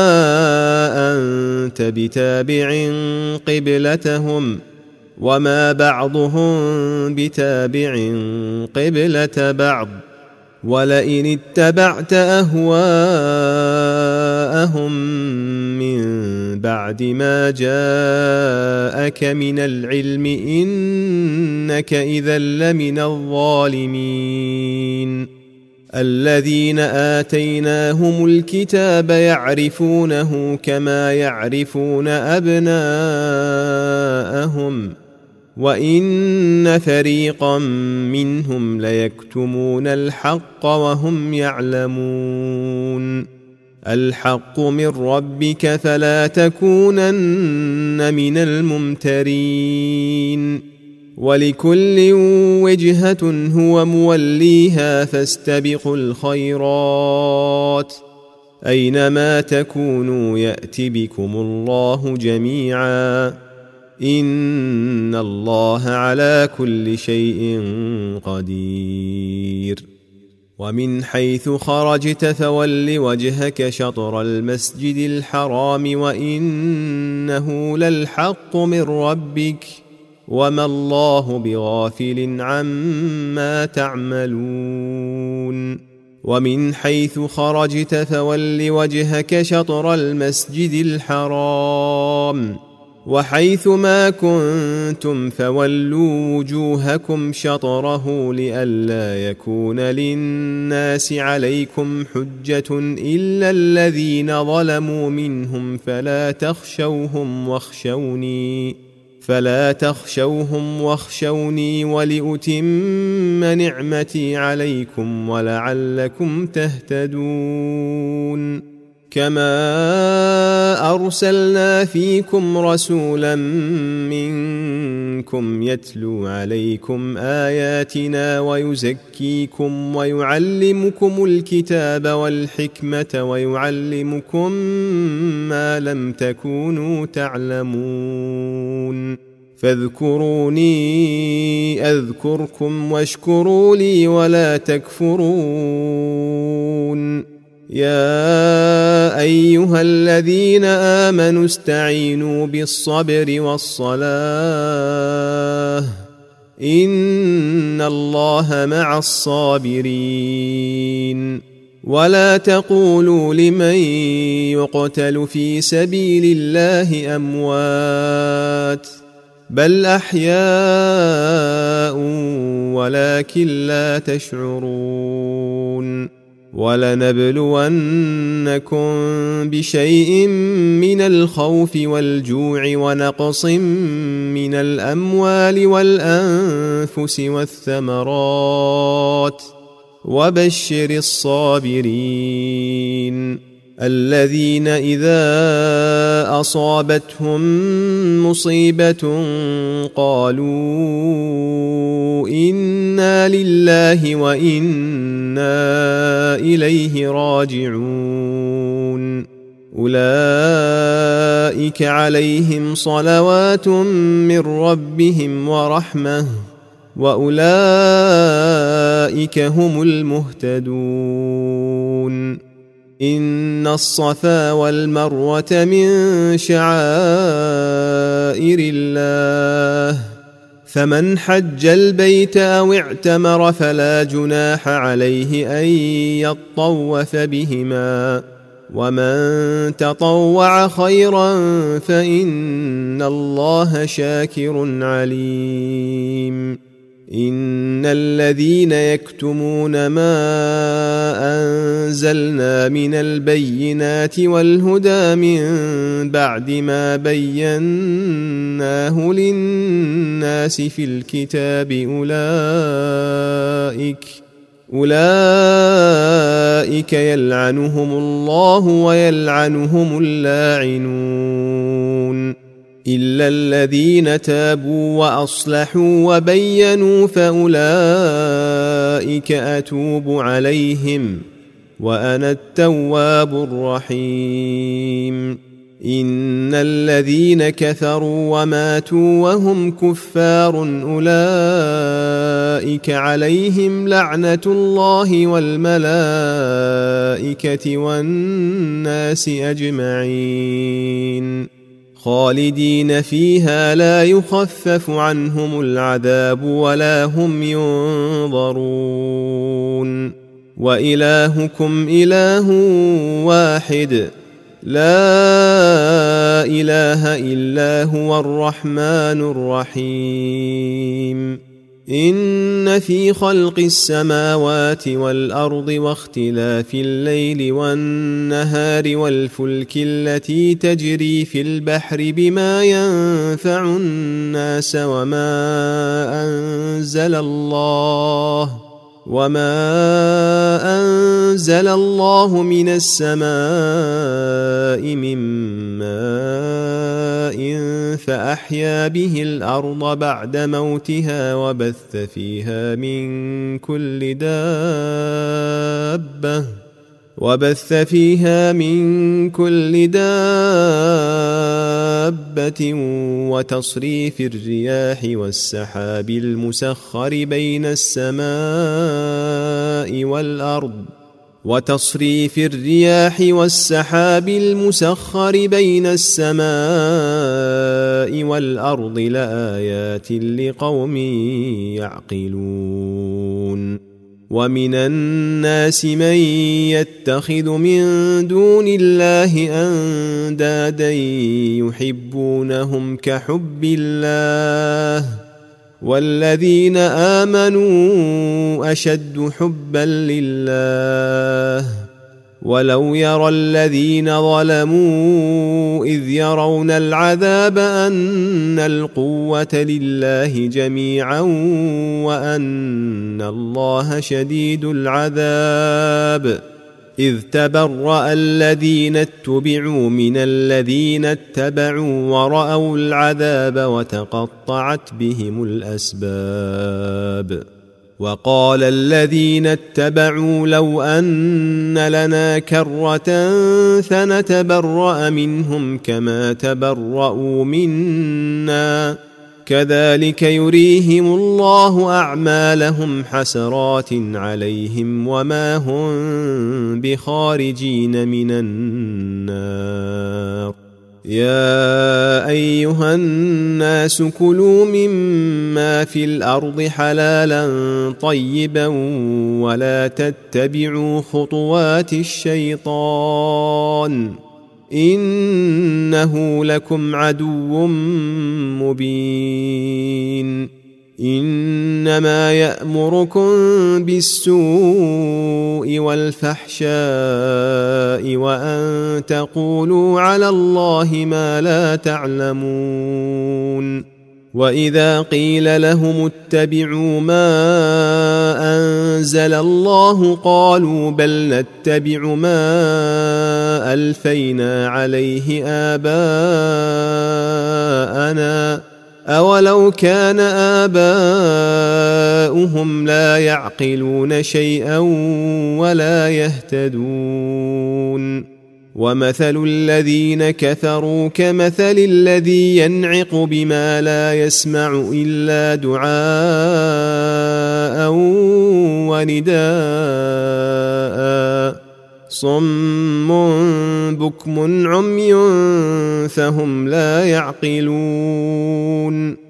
أنت بتابع قبلتهم وما بعضهم بتابع قبلة بعض ولئن اتبعت أهواءهم من بعد ما جاءك من العلم إنك إذا لمن الظالمين الذين آتيناهم الكتاب يعرفونه كما يعرفون أبناءهم وإن فريقا منهم ليكتمون الحق وهم يعلمون الحق من ربك فلا تكونن من الممترين ولكل وجهة هو موليها فاستبقوا الخيرات أينما تكونوا يأت بكم الله جميعا إن الله على كل شيء قدير ومن حيث خرجت فول وجهك شطر المسجد الحرام وإنه للحق من ربك وما الله بغافل عما تعملون ومن حيث خرجت فول وجهك شطر المسجد الحرام وحيث ما كنتم فولوا وجوهكم شطره لئلا يكون للناس عليكم حجة إلا الذين ظلموا منهم فلا تخشوهم واخشوني ولأتم نعمتي عليكم ولعلكم تهتدون كما أرسلنا فيكم رسولا منكم يتلو عليكم آياتنا ويزكيكم ويعلمكم الكتاب والحكمة ويعلمكم ما لم تكونوا تعلمون فاذكروني أذكركم واشكروا لي ولا تكفرون يا أيها الذين آمنوا استعينوا بالصبر والصلاة إن الله مع الصابرين ولا تقولوا لمن يقتل في سبيل الله أموات بل أحياء ولكن لا تشعرون ولنبلونكم بشيء من الخوف والجوع ونقص من الأموال والأنفس والثمرات وبشر الصابرين الذين إذا أصابتهم مصيبة قالوا إنا لله وإنا إليه راجعون أولئك عليهم صلوات من ربهم ورحمة وأولئك هم المهتدون إن الصفا والمروة من شعائر الله فمن حج البيت أو اعتمر فلا جناح عليه أن يطوف بهما ومن تطوع خيرا فإن الله شاكر عليم إن الذين يكتمون ما أنزلنا من البينات والهدى من بعد ما بيناه للناس في الكتاب أولئك يلعنهم الله ويلعنهم اللاعنون إلا الذين تابوا وأصلحوا وبينوا فأولئك أتوب عليهم وأنا التواب الرحيم إن الذين كفروا وماتوا وهم كفار أولئك عليهم لعنة الله والملائكة والناس أجمعين خالدين فيها لا يخفف عنهم العذاب ولا هم ينظرون وإلهكم إله واحد لا إله إلا هو الرحمن الرحيم إن في خلق السماوات والأرض واختلاف الليل والنهار والفلك التي تجري في البحر بما ينفع الناس وما أنزل الله من السماء من ماء فأحيا به الأرض بعد موتها وبث فيها من كل دابة وتصريف الرياح والسحاب المسخر بين السماء والأرض لآيات لقوم يعقلون ومن الناس من يتخذ من دون الله أندادا يحبونهم كحب الله والذين آمنوا أشد حبا لله ولو يرى الذين ظلموا إذ يرون العذاب أن القوة لله جميعا وأن الله شديد العذاب إذ تبرأ الذين اتبعوا من الذين اتبعوا ورأوا العذاب وتقطعت بهم الأسباب وقال الذين اتبعوا لو أن لنا كرة فنتبرأ منهم كما تبرأوا منا كذلك يريهم الله أعمالهم حسرات عليهم وما هم بخارجين من النار يا أيها الناس كلوا مما في الأرض حلالا طيبا ولا تتبعوا خطوات الشيطان إنه لكم عدو مبين إنما يأمركم بالسوء والفحشاء وأن تقولوا على الله ما لا تعلمون وإذا قيل لهم اتبعوا ما أنزل الله قالوا بل نتبع ما ألفينا عليه آباءنا أولو كان آباؤهم لا يعقلون شيئا ولا يهتدون ومثل الذين كفروا كمثل الذي ينعق بما لا يسمع إلا دعاء ونداء صم بكم عمي فهم لا يعقلون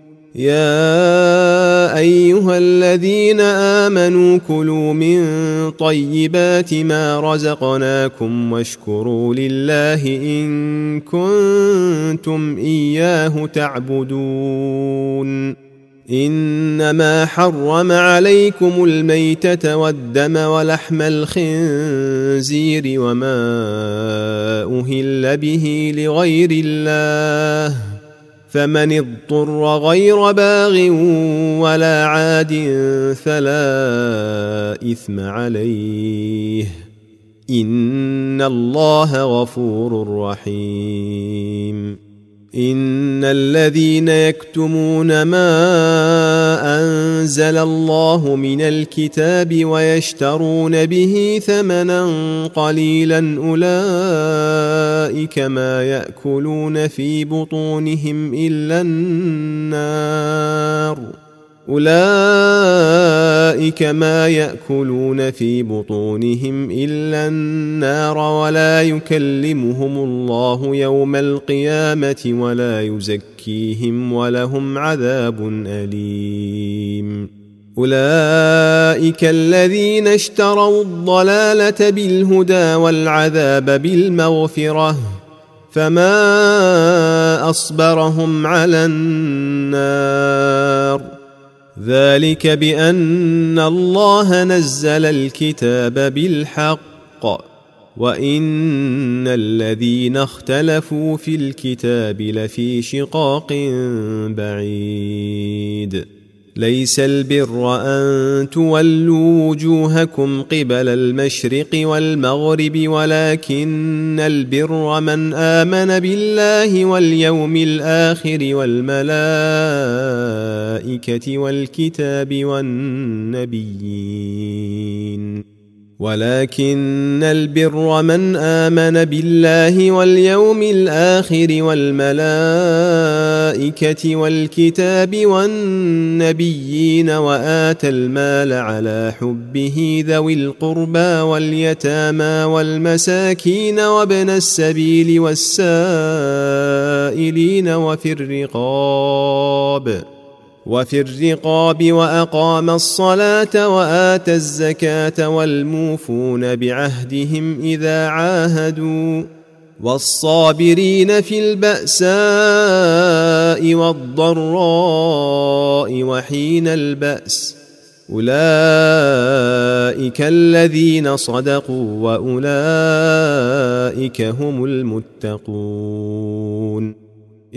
يا أيها الذين آمنوا كلوا من طيبات ما رزقناكم واشكروا لله إن كنتم إياه تعبدون إنما حرم عليكم الميتة والدم ولحم الخنزير وما أهل به لغير الله فمن اضطر غير باغ ولا عاد فلا إثم عليه إن الله غفور رحيم إن الذين يكتمون ما أنزل الله من الكتاب ويشترون به ثمنا قليلا أولئك ما يأكلون في بطونهم إلا النار ولا يكلمهم الله يوم القيامة ولا يزكيهم ولهم عذاب أليم أولئك الذين اشتروا الضلالة بالهدى والعذاب بالمغفرة فما أصبرهم على النار ذلك بأن الله نزل الكتاب بالحق وإن الذين اختلفوا في الكتاب لفي شقاق بعيد ليس البر أن تولوا وجوهكم قبل المشرق والمغرب ولكن البر من آمن بالله واليوم الآخر والملائكة والكتاب والنبيين ولكن البر من آمن بالله واليوم الآخر والملائكة والكتاب والنبيين وآتى المال على حبه ذوي القربى واليتامى والمساكين وابن السبيل والسائلين وفي الرقاب وأقام الصلاة وآتى الزكاة والموفون بعهدهم إذا عاهدوا والصابرين في البأساء والضراء وحين البأس أولئك الذين صدقوا وأولئك هم المتقون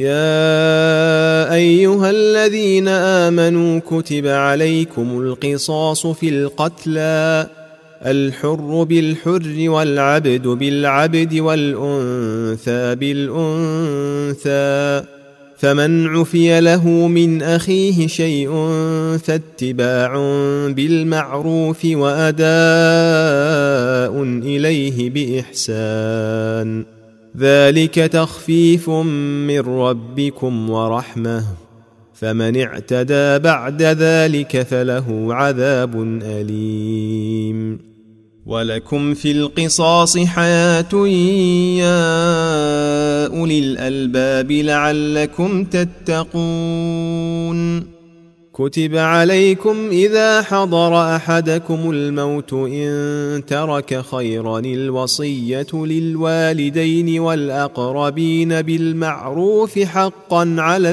يا أيها الذين آمنوا كتب عليكم القصاص في القتلى الحر بالحر والعبد بالعبد والأنثى بالأنثى، فمن عفي له من أخيه شيء فاتباع بالمعروف وأداء إليه بإحسان، ذلك تخفيف من ربكم ورحمة، فمن اعتدى بعد ذلك فله عذاب أليم. ولكم في القصاص حياة يا أولي الألباب لعلكم تتقون. كتب عليكم إذا حضر أحدكم الموت إن ترك خيرا الوصية للوالدين والأقربين بالمعروف حقا على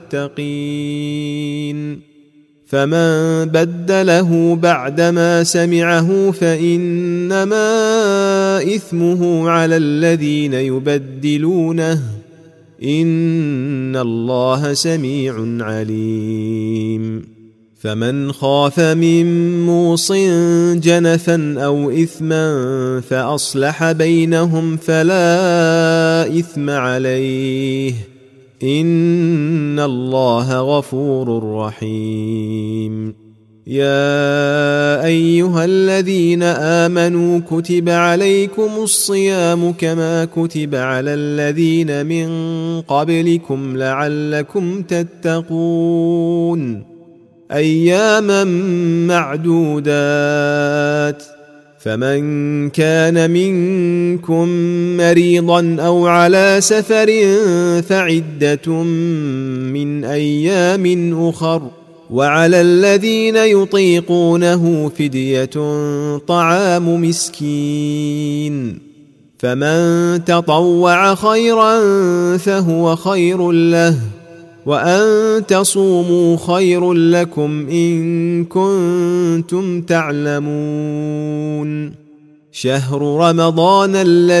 المتقين، فمن بدله بعدما سمعه فإنما إثمه على الذين يبدلونه، إن الله سميع عليم. فمن خاف من موص جنفا أو إثما فأصلح بينهم فلا إثم عليه، إن الله غفور رحيم. يا أيها الذين آمنوا كتب عليكم الصيام كما كتب على الذين من قبلكم لعلكم تتقون، أياما معدودات، فمن كان منكم مريضا أو على سفر فعدة من أيام أخر، وعلى الذين يطيقونه فدية طعام مسكين، فمن تطوع خيرا فهو خير له، وأن تصوموا خير لكم إن كنتم تعلمون. شهر رمضان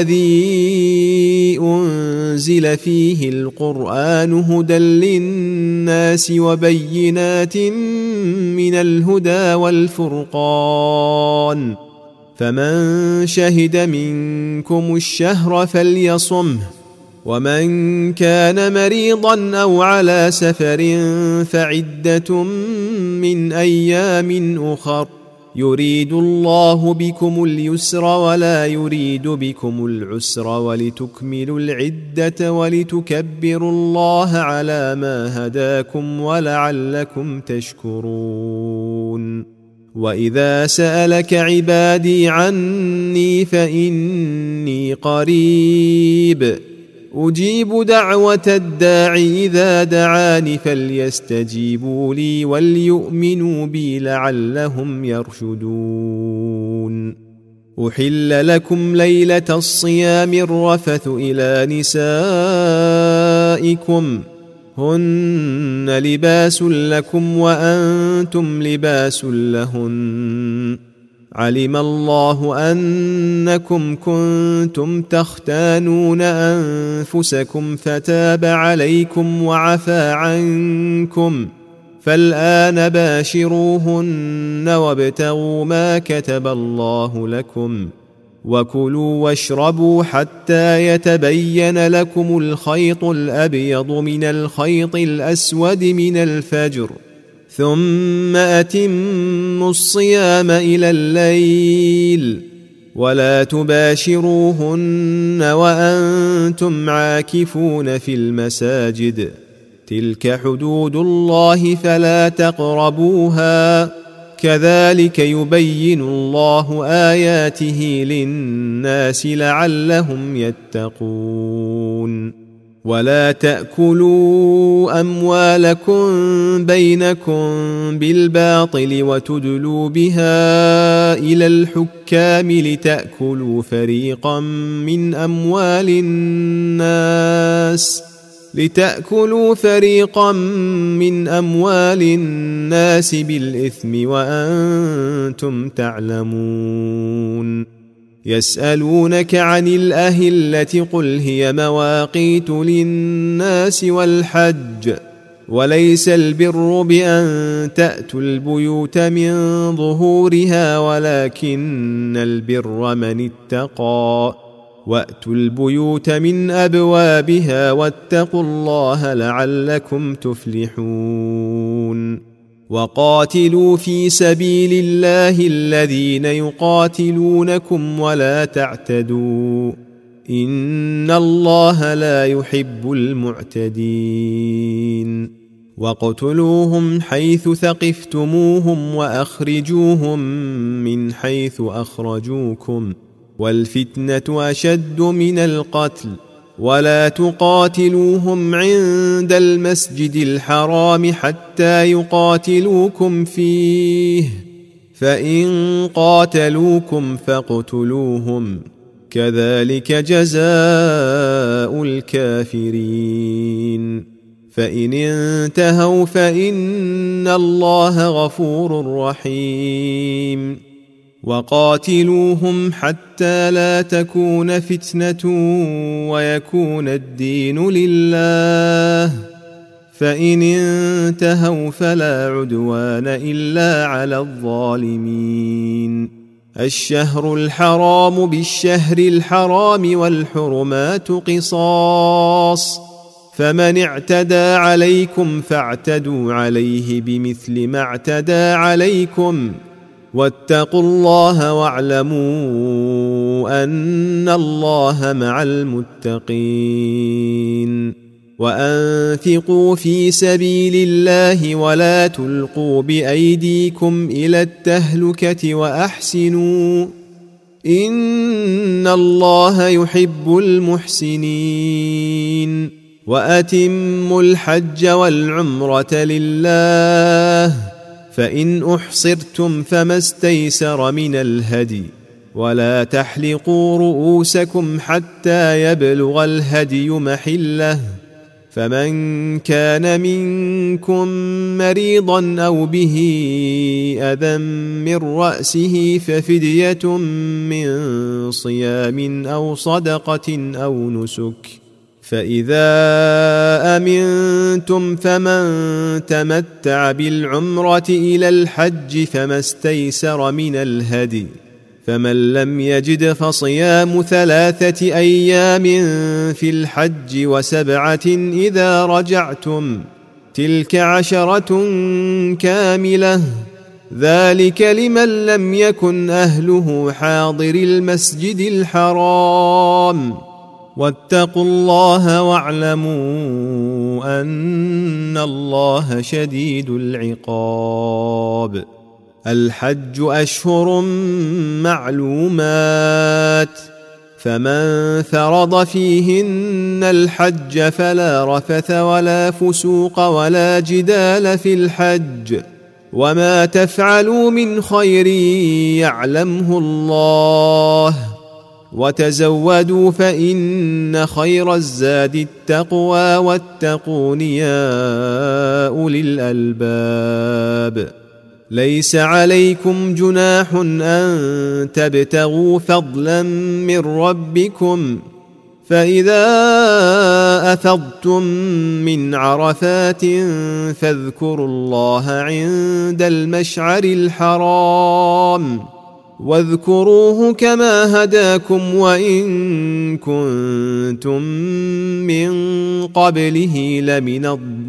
الذي أنزل فيه القرآن هدى للناس وبينات من الهدى والفرقان، فمن شهد منكم الشهر فليصمه، ومن كان مريضا أو على سفر فعدة من أيام أخر، يريد الله بكم اليسر ولا يريد بكم العسر ولتكملوا العدة ولتكبروا الله على ما هداكم ولعلكم تشكرون. وإذا سألك عبادي عني فإني قريب أجيب دعوة الداع إذا دعاني فليستجيبوا لي وليؤمنوا بي لعلهم يرشدون. أحل لكم ليلة الصيام الرفث إلى نسائكم هن لباس لكم وأنتم لباس لهن، علم الله أنكم كنتم تختانون أنفسكم فتاب عليكم وعفى عنكم، فالآن باشروهن وابتغوا ما كتب الله لكم، وكلوا واشربوا حتى يتبين لكم الخيط الأبيض من الخيط الأسود من الفجر، ثم أتموا الصيام إلى الليل، ولا تباشروهن وأنتم عاكفون في المساجد، تلك حدود الله فلا تقربوها، كذلك يبين الله آياته للناس لعلهم يتقون. ولا تأكلوا أموالكم بينكم بالباطل وتدلوا بها إلى الحكام لتأكلوا فريقا من أموال الناس بالإثم وأنتم تعلمون. يسألونك عن الأهلة قل هي مواقيت للناس والحج، وليس البر بأن تأتوا البيوت من ظهورها ولكن البر من اتقى وأتوا البيوت من أبوابها واتقوا الله لعلكم تفلحون وقاتلوا في سبيل الله الذين يقاتلونكم ولا تعتدوا إن الله لا يحب المعتدين واقتلوهم حيث ثقفتموهم وأخرجوهم من حيث أخرجوكم والفتنة أشد من القتل ولا تقاتلوهم عند المسجد الحرام حتى يقاتلوكم فيه فإن قاتلوكم فاقتلوهم كذلك جزاء الكافرين فإن انتهوا فإن الله غفور رحيم وقاتلوهم حتى لا تكون فتنة ويكون الدين لله فإن انتهوا فلا عدوان إلا على الظالمين الشهر الحرام بالشهر الحرام والحرمات قصاص فمن اعتدى عليكم فاعتدوا عليه بمثل ما اعتدى عليكم واتقوا الله واعلموا أن الله مع المتقين وأنفقوا في سبيل الله ولا تلقوا بأيديكم إلى التهلكة وأحسنوا إن الله يحب المحسنين وأتموا الحج والعمرة لله فإن أحصرتم فما استيسر من الهدي ولا تحلقوا رؤوسكم حتى يبلغ الهدي محله فمن كان منكم مريضا أو به أذى من رأسه ففدية من صيام أو صدقة أو نسك فإذا أمنتم فمن تمتع بالعمرة إلى الحج فما استيسر من الهدي فمن لم يجد فصيام 3 أيام في الحج و7 إذا رجعتم تلك 10 كاملة ذلك لمن لم يكن أهله حاضر المسجد الحرام واتقوا الله واعلموا أن الله شديد العقاب الحج أشهر معلومات فمن فرض فيهن الحج فلا رفث ولا فسوق ولا جدال في الحج وما تفعلوا من خير يعلمه الله وتزودوا فإن خير الزاد التقوى واتقون يا أولي الألباب ليس عليكم جناح أن تبتغوا فضلا من ربكم فإذا أفضتم من عرفات فاذكروا الله عند المشعر الحرام واذكروه كما هداكم وإن كنتم من قبله لمن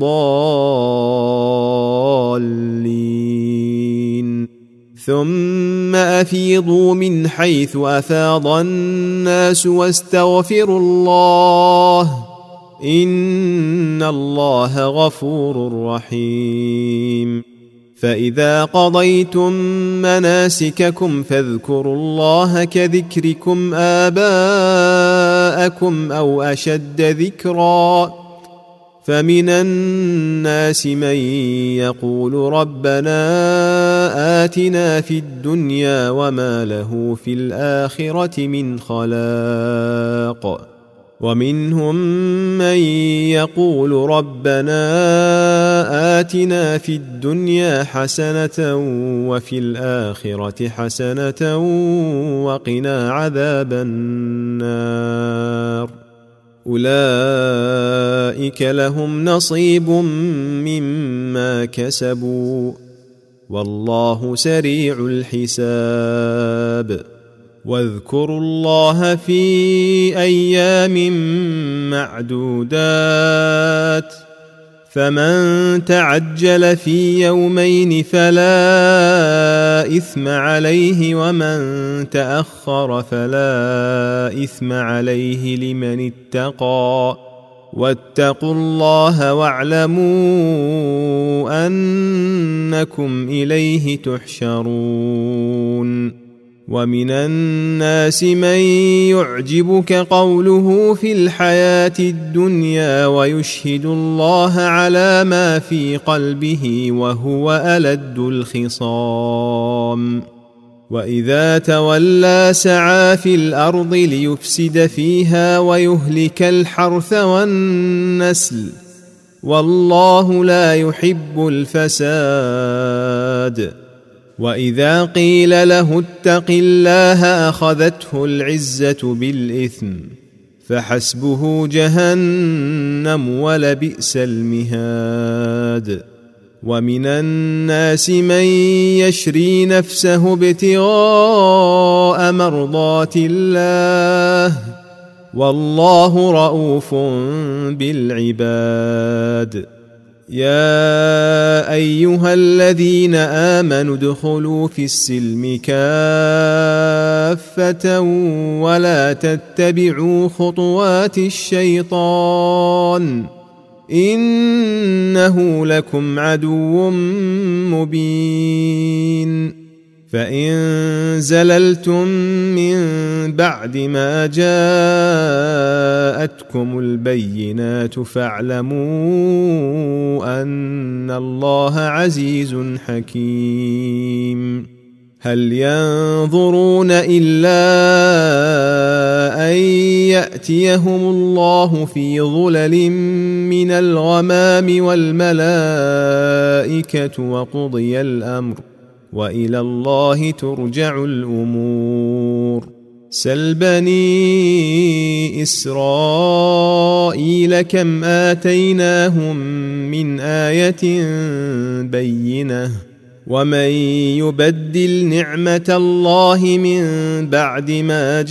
الضالين ثم أفيضوا من حيث أفاض الناس واستغفروا الله إن الله غفور رحيم فإذا قضيتم مناسككم فاذكروا الله كذكركم آباءكم أو أشد ذكرا فمن الناس من يقول ربنا آتنا في الدنيا وما له في الآخرة من خلاق ومنهم من يقول ربنا آتنا في الدنيا حسنة وفي الآخرة حسنة وقنا عذاب النار أولئك لهم نصيب مما كسبوا والله سريع الحساب. واذكروا الله في أيام معدودات فمن تعجل في يومين فلا إثم عليه ومن تأخر فلا إثم عليه لمن اتقى واتقوا الله واعلموا أنكم إليه تحشرون. ومن الناس من يعجبك قوله في الحياة الدنيا ويشهد الله على ما في قلبه وهو ألد الخصام. وإذا تولى سعى في الأرض ليفسد فيها ويهلك الحرث والنسل والله لا يحب الفساد. وإذا قيل له اتق الله أخذته العزة بالإثم فحسبه جهنم ولبئس المهاد. ومن الناس من يشري نفسه ابتغاء مرضات الله والله رؤوف بالعباد. يا أيها الذين آمنوا ادخلوا في السلم كافة ولا تتبعوا خطوات الشيطان إنه لكم عدو مبين. فإن زللتم من بعد ما جاءتكم البينات فاعلموا أن الله عزيز حكيم. هل ينظرون إلا أن يأتيهم الله في ظلل من الغمام والملائكة وقضي الأمر وإلى الله ترجع الأمور. سل بني إسرائيل كم آتيناهم من آية بينة ومن يبدل نعمة الله من بعد ما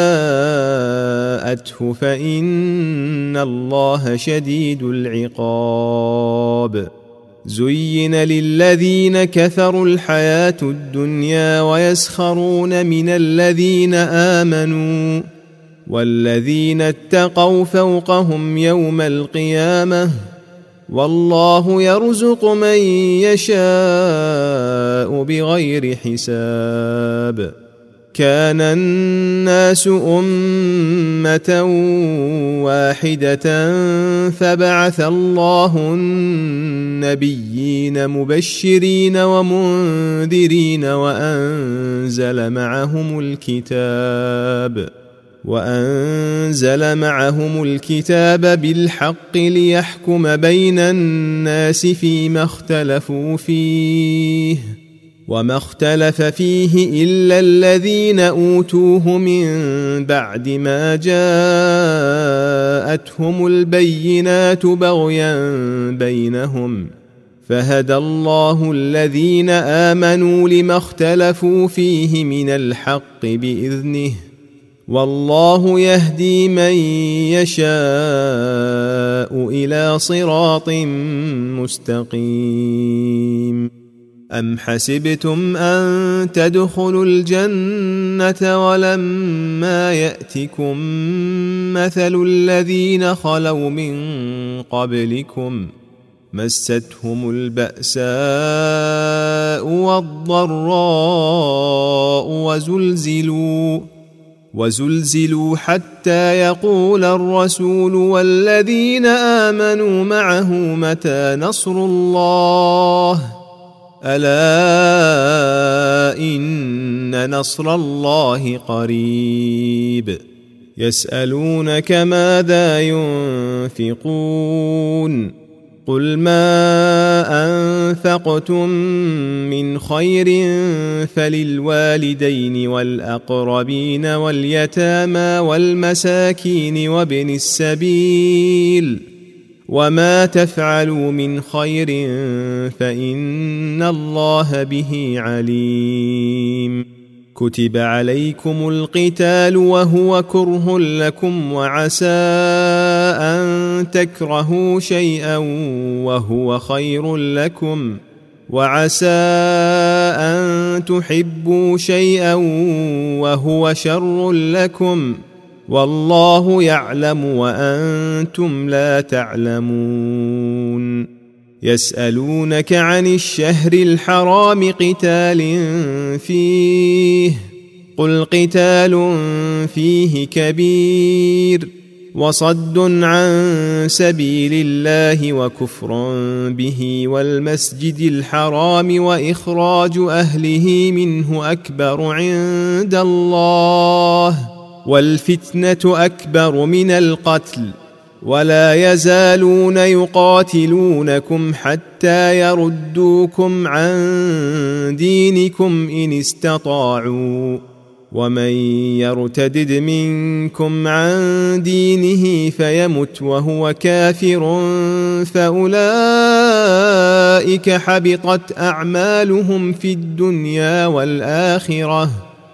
جاءته فإن الله شديد العقاب. زين للذين كفروا الحياة الدنيا ويسخرون من الذين آمنوا والذين اتقوا فوقهم يوم القيامة والله يرزق من يشاء بغير حساب. كان الناس أمة واحدة فبعث الله النبيين مبشرين ومنذرين وأنزل معهم الكتاب بالحق ليحكم بين الناس فيما اختلفوا فيه وما اختلف فيه إلا الذين أوتوه من بعد ما جاءتهم البينات بغيا بينهم فهدى الله الذين آمنوا لما اختلفوا فيه من الحق بإذنه والله يهدي من يشاء إلى صراط مستقيم. أم حسبتم أن تدخلوا الجنة ولما يأتكم مثل الذين خلوا من قبلكم مستهم البأساء والضراء وزلزلوا حتى يقول الرسول والذين آمنوا معه متى نصر الله ألا إن نصر الله قريب. يسألونك ماذا ينفقون قل ما أنفقتم من خير فللوالدين والأقربين واليتامى والمساكين وابن السبيل وما تفعلوا من خير فإن الله به عليم كتب عليكم القتال وهو كره لكم وعسى أن تكرهوا شيئا وهو خير لكم وعسى أن تحبوا شيئا وهو شر لكم والله يعلم وأنتم لا تعلمون يسألونك عن الشهر الحرام قتال فيه قل قتال فيه كبير وصد عن سبيل الله وكفر به والمسجد الحرام وإخراج أهله منه أكبر عند الله والفتنة أكبر من القتل ولا يزالون يقاتلونكم حتى يردوكم عن دينكم إن استطاعوا ومن يرتدد منكم عن دينه فيمت وهو كافر فأولئك حبطت أعمالهم في الدنيا والآخرة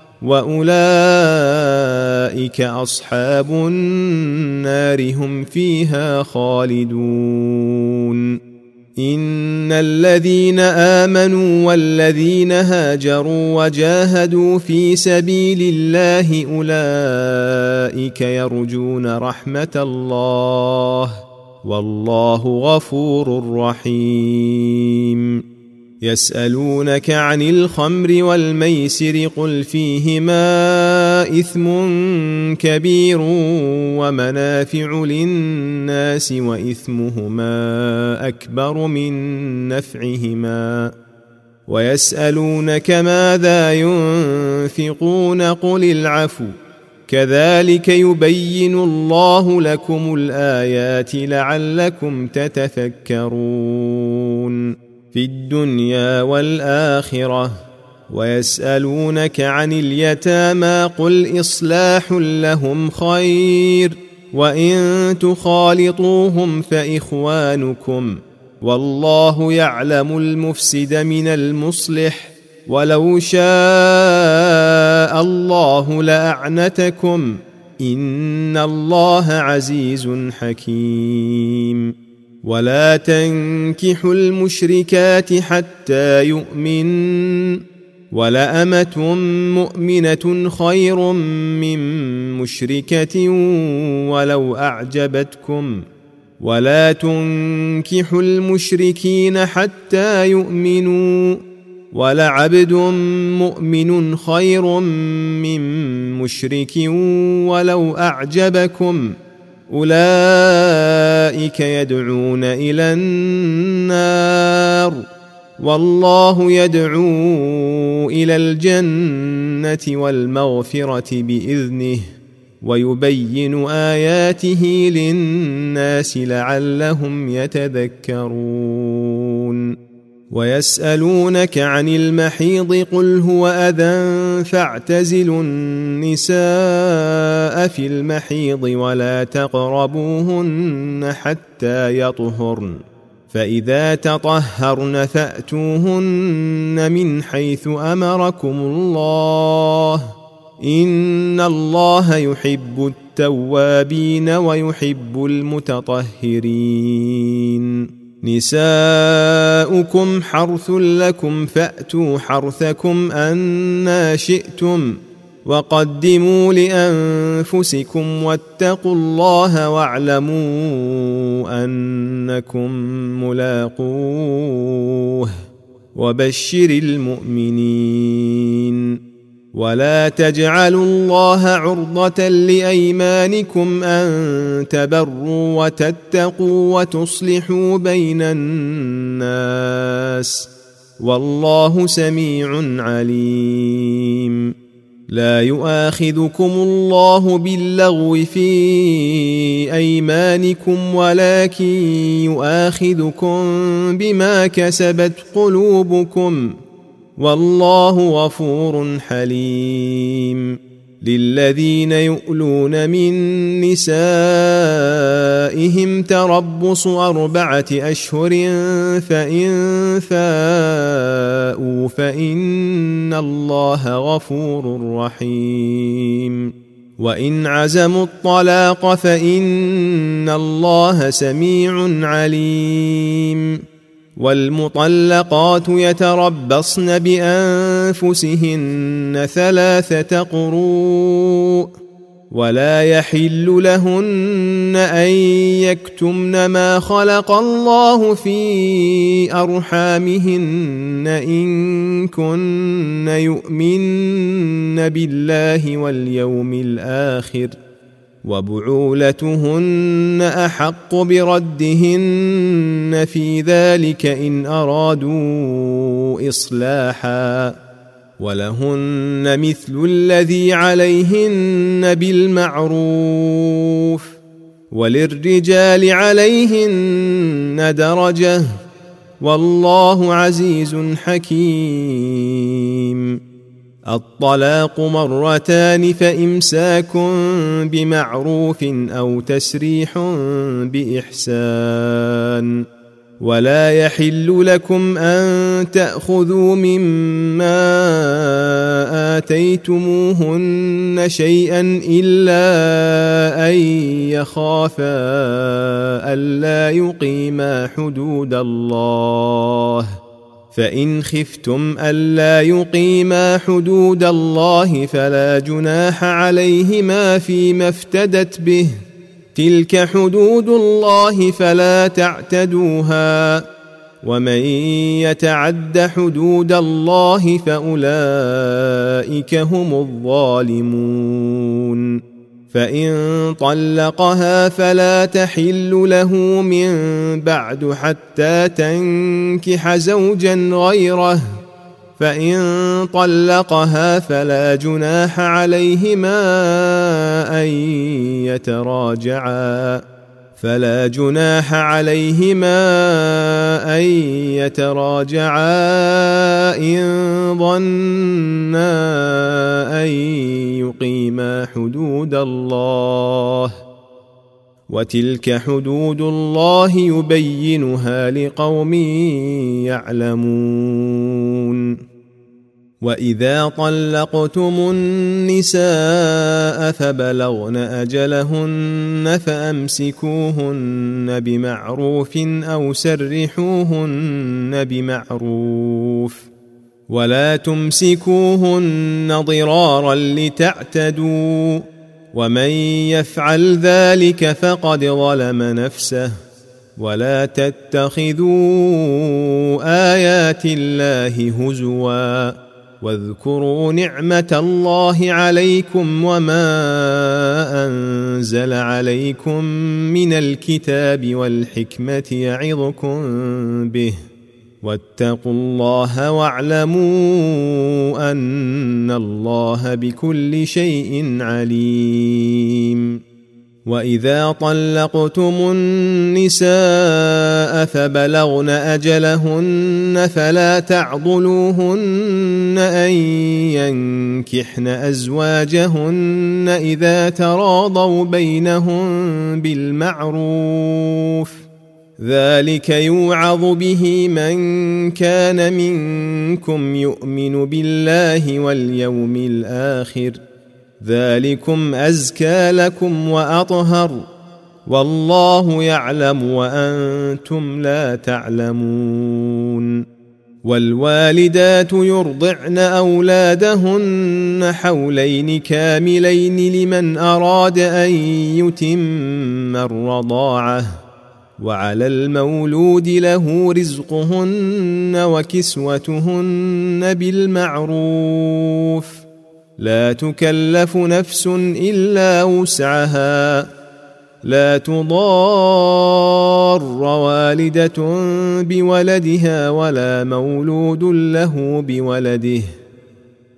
وأولئك أصحاب النار هم فيها خالدون إن الذين آمنوا والذين هاجروا وجاهدوا في سبيل الله أولئك يرجون رحمة الله والله غفور رحيم يسألونك عن الخمر والميسر قل فيهما إثم كبير ومنافع للناس وإثمهما أكبر من نفعهما ويسألونك ماذا ينفقون قل العفو كذلك يبين الله لكم الآيات لعلكم تتفكرون في الدنيا والآخرة ويسألونك عن اليتامى قل إصلاح لهم خير وإن تخالطوهم فإخوانكم والله يعلم المفسد من المصلح ولو شاء الله لأعنتكم إن الله عزيز حكيم ولا تنكحوا المشركات حتى يؤمن ولأمة مؤمنة خير من مشركة ولو أعجبتكم ولا تنكحوا المشركين حتى يؤمنوا ولعبد مؤمن خير من مشرك ولو أعجبكم أولئك يدعون إلى النار والله يدعو إلى الجنة والمغفرة بإذنه ويبين آياته للناس لعلهم يتذكرون ويسألونك عن المحيض قل هو أذى فاعتزلوا النساء في المحيض ولا تقربوهن حتى يطهرن فإذا تطهرن فأتوهن من حيث أمركم الله إن الله يحب التوابين ويحب المتطهرين نساؤكم حرث لكم فأتوا حرثكم أنى شئتم وقدموا لأنفسكم واتقوا الله واعلموا أنكم ملاقوه وبشر المؤمنين ولا تجعلوا الله عرضة لأيمانكم أن تبروا وتتقوا وتصلحوا بين الناس والله سميع عليم لا يؤاخذكم الله باللغو في أيمانكم ولكن يؤاخذكم بما كسبت قلوبكم والله غفور حليم. للذين يؤلون من نسائهم تربص 4 أشهر فإن فاءوا فإن الله غفور رحيم. وإن عزموا الطلاق فإن الله سميع عليم. والمطلقات يتربصن بأنفسهن 3 قروء ولا يحل لهن أن يكتمن ما خلق الله في أرحامهن إن كن يؤمن بالله واليوم الآخر وبعولتهن أحق بردهن في ذلك إن أرادوا إصلاحا ولهن مثل الذي عليهن بالمعروف وللرجال عليهن درجة والله عزيز حكيم. الطلاق 2 فإمساك بمعروف أو تسريح بإحسان. ولا يحل لكم أن تأخذوا مما آتيتموهن شيئا إلا أن يخافا ألا يقيما حدود الله فإن خفتم ألا يقيما حدود الله فلا جناح عليهما فيما افتدت به تلك حدود الله فلا تعتدوها ومن يتعد حدود الله فأولئك هم الظالمون. فإن طلقها فلا تحل له من بعد حتى تنكح زوجا غيره فإن طلقها فلا جناح عليهما أن يتراجعا إن ظنا أن يقيما حدود الله وتلك حدود الله يبينها لقوم يعلمون. وإذا طلقتم النساء فبلغن أجلهن فأمسكوهن بمعروف أو سرحوهن بمعروف ولا تمسكوهن ضرارا لتعتدوا ومن يفعل ذلك فقد ظلم نفسه. ولا تتخذوا آيات الله هزوا واذكروا نعمة الله عليكم وما أنزل عليكم من الكتاب والحكمة يعظكم به واتقوا الله واعلموا أن الله بكل شيء عليم. وإذا طلقتم النساء فبلغن أجلهن فلا تعضلوهن أن ينكحن أزواجهن إذا تراضوا بينهم بالمعروف ذلك يوعظ به من كان منكم يؤمن بالله واليوم الآخر ذلكم أزكى لكم وأطهر والله يعلم وأنتم لا تعلمون. والوالدات يرضعن أولادهن حولين كاملين لمن أراد أن يتم الرضاعة وعلى المولود له رزقهن وكسوتهن بالمعروف لا تكلف نفس إلا وسعها لا تضار والدة بولدها ولا مولود له بولده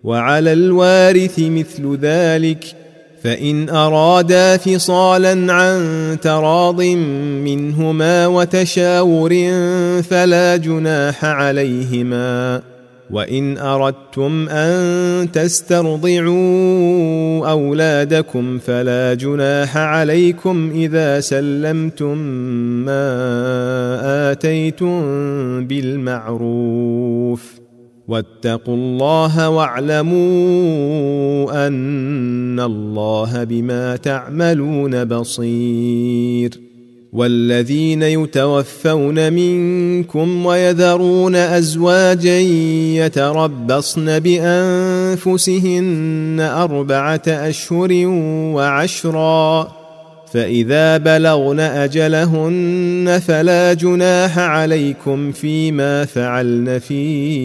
وعلى الوارث مثل ذلك، فإن أرادا فصالا عن تراض منهما وتشاور فلا جناح عليهما. وإن أردتم أن تسترضعوا أولادكم فلا جناح عليكم إذا سلمتم ما آتيتم بالمعروف، واتقوا الله واعلموا أن الله بما تعملون بصير. والذين يتوفون منكم ويذرون أزواجا يتربصن بأنفسهن 4 أشهر وعشرا، فإذا بلغن أجلهن فلا جناح عليكم فيما فعلن في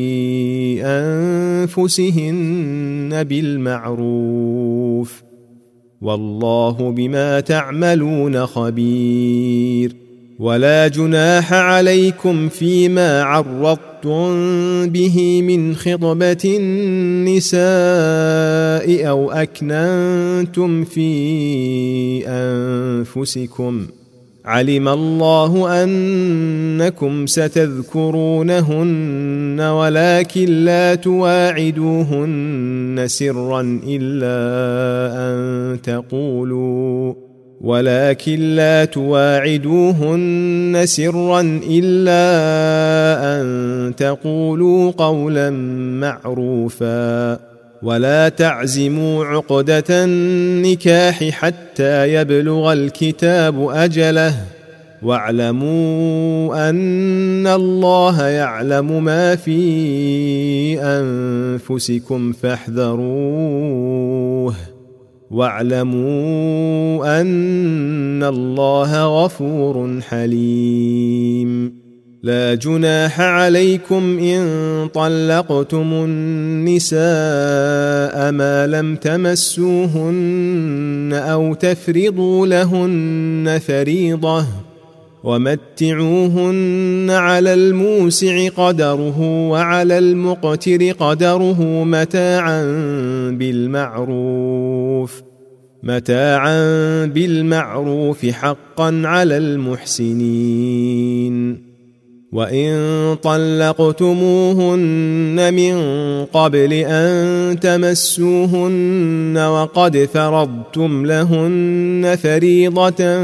أنفسهن بالمعروف، والله بما تعملون خبير. ولا جناح عليكم فيما عرضتم به من خطبة النساء أو أكننتم في أنفسكم، علم الله أنكم ستذكرونهن ولكن لا تواعدوهن سرا إلا أن تقولوا قولا معروفا. ولا تعزموا عقدة النكاح حتى يبلغ الكتاب أجله، واعلموا أن الله يعلم ما في أنفسكم فاحذروه، واعلموا أن الله غفور حليم. لا جناح عليكم إن طلقتم النساء ما لم تمسوهن أو تفرضوا لهن فريضة، ومتعوهن على الموسع قدره وعلى المقتر قدره متاعا بالمعروف حقا على المحسنين. وإن طلقتموهن من قبل أن تمسوهن وقد فرضتم لهن فريضة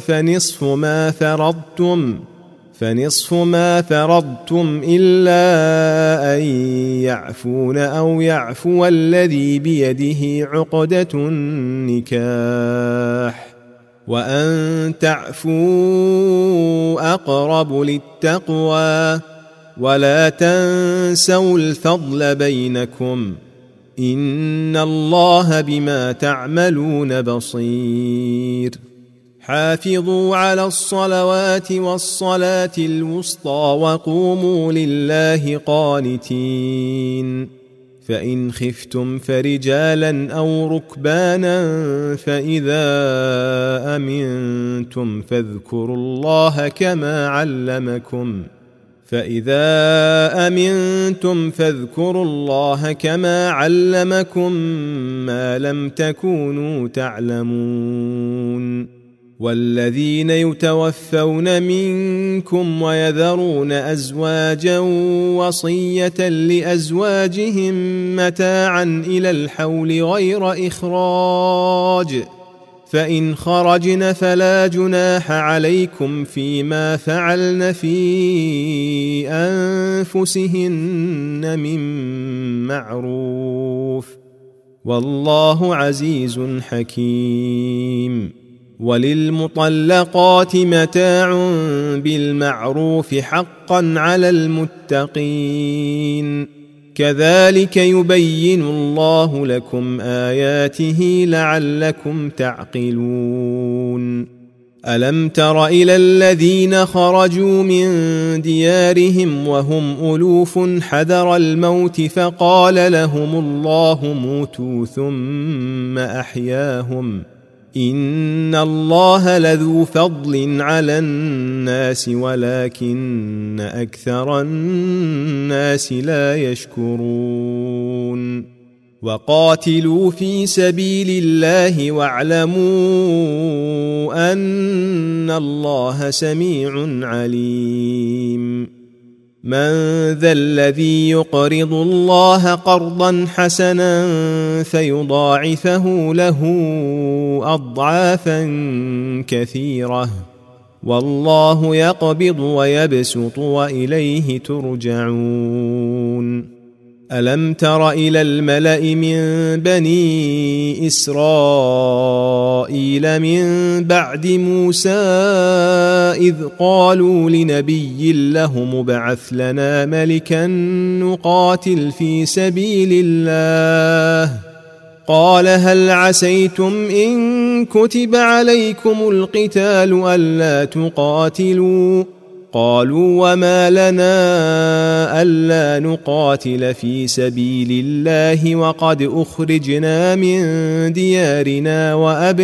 فنصف ما فرضتم إلا أن يعفون أو يعفو الذي بيده عقدة النكاح، وأن تعفوا أقرب للتقوى، ولا تنسوا الفضل بينكم، إن الله بما تعملون بصير. حافظوا على الصلوات والصلاة الوسطى وقوموا لله قانتين. فإن خفتم فرجالا أو ركبانا فإذا أمنتم فاذكروا الله كما علمكم ما لم تكونوا تعلمون. والذين يتوفون منكم ويذرون أزواجا وصية لأزواجهم متاعا إلى الحول غير إخراج، فإن خرجن فلا جناح عليكم فيما فعلن في أنفسهن من معروف، والله عزيز حكيم. وللمطلقات متاع بالمعروف حقا على المتقين، كذلك يبين الله لكم آياته لعلكم تعقلون. ألم تر إلى الذين خرجوا من ديارهم وهم ألوف حذر الموت فقال لهم الله موتوا ثم أحياهم، إن الله لذو فضل على الناس ولكن أكثر الناس لا يشكرون. وقاتلوا في سبيل الله واعلموا أن الله سميع عليم من ذا الذي يقرض الله قرضا حسنا فيضاعفه له أضعافا كثيرة والله يقبض ويبسط وإليه ترجعون ألم تر إلى الملأ من بني إسرائيل من بعد موسى إذ قالوا لنبي له مبعث لنا ملكا نقاتل في سبيل الله قال هل عسيتم إن كتب عليكم القتال ألا تقاتلوا قالوا وما لنا ألا نقاتل في سبيل الله وقد أخرجنا من ديارنا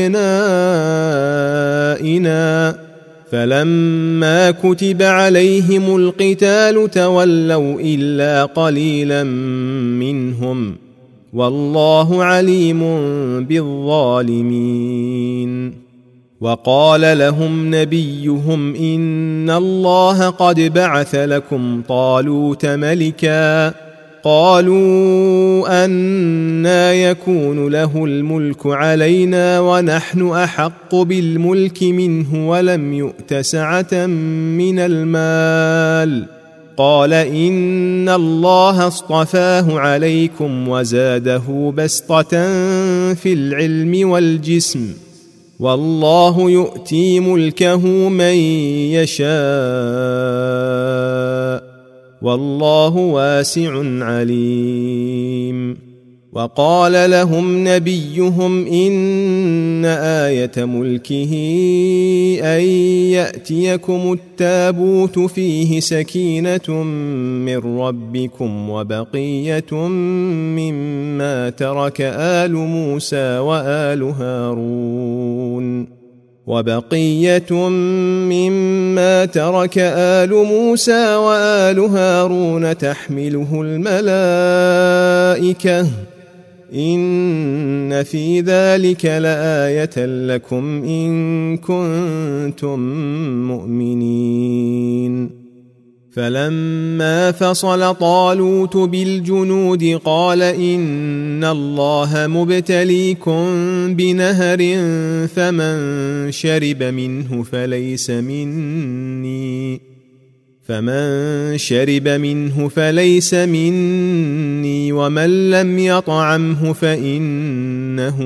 وأبنائنا فلما كتب عليهم القتال تولوا إلا قليلا منهم والله عليم بالظالمين وقال لهم نبيهم إن الله قد بعث لكم طالوت ملكا قالوا أنى يكون له الملك علينا ونحن أحق بالملك منه ولم يؤت سعة من المال قال إن الله اصطفاه عليكم وزاده بسطة في العلم والجسم والله يؤتي ملكه من يشاء والله واسع عليم وقال لهم نبيهم إن آية ملكه أن يأتيكم التابوت فيه سكينة من ربكم وبقية مما ترك آل موسى وآل هارون تحمله الملائكة إن في ذلك لآية لكم إن كنتم مؤمنين فلما فصل طالوت بالجنود قال إن الله مبتليكم بنهر فمن شرب منه فليس مني ومن لم يطعمه فإنه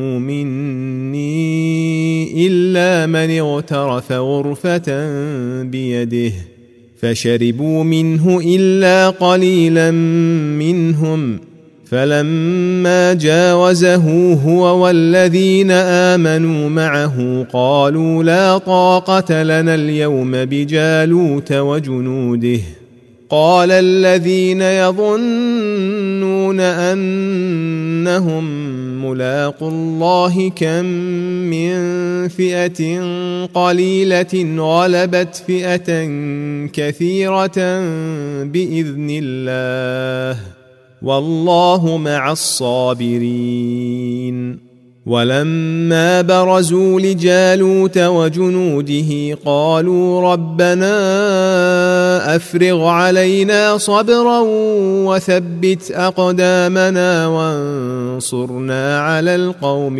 مني إلا من اغترف غرفة بيده فشربوا منه إلا قليلا منهم فلما جاوزه هو والذين آمنوا معه قالوا لا طاقة لنا اليوم بجالوت وجنوده قال الذين يظنون أنهم ملاقو الله كم من فئة قليلة غلبت فئة كثيرة بإذن الله والله مع الصابرين ولما برزوا لجالوت وجنوده قالوا ربنا أفرغ علينا صبرا وثبت أقدامنا وانصرنا على القوم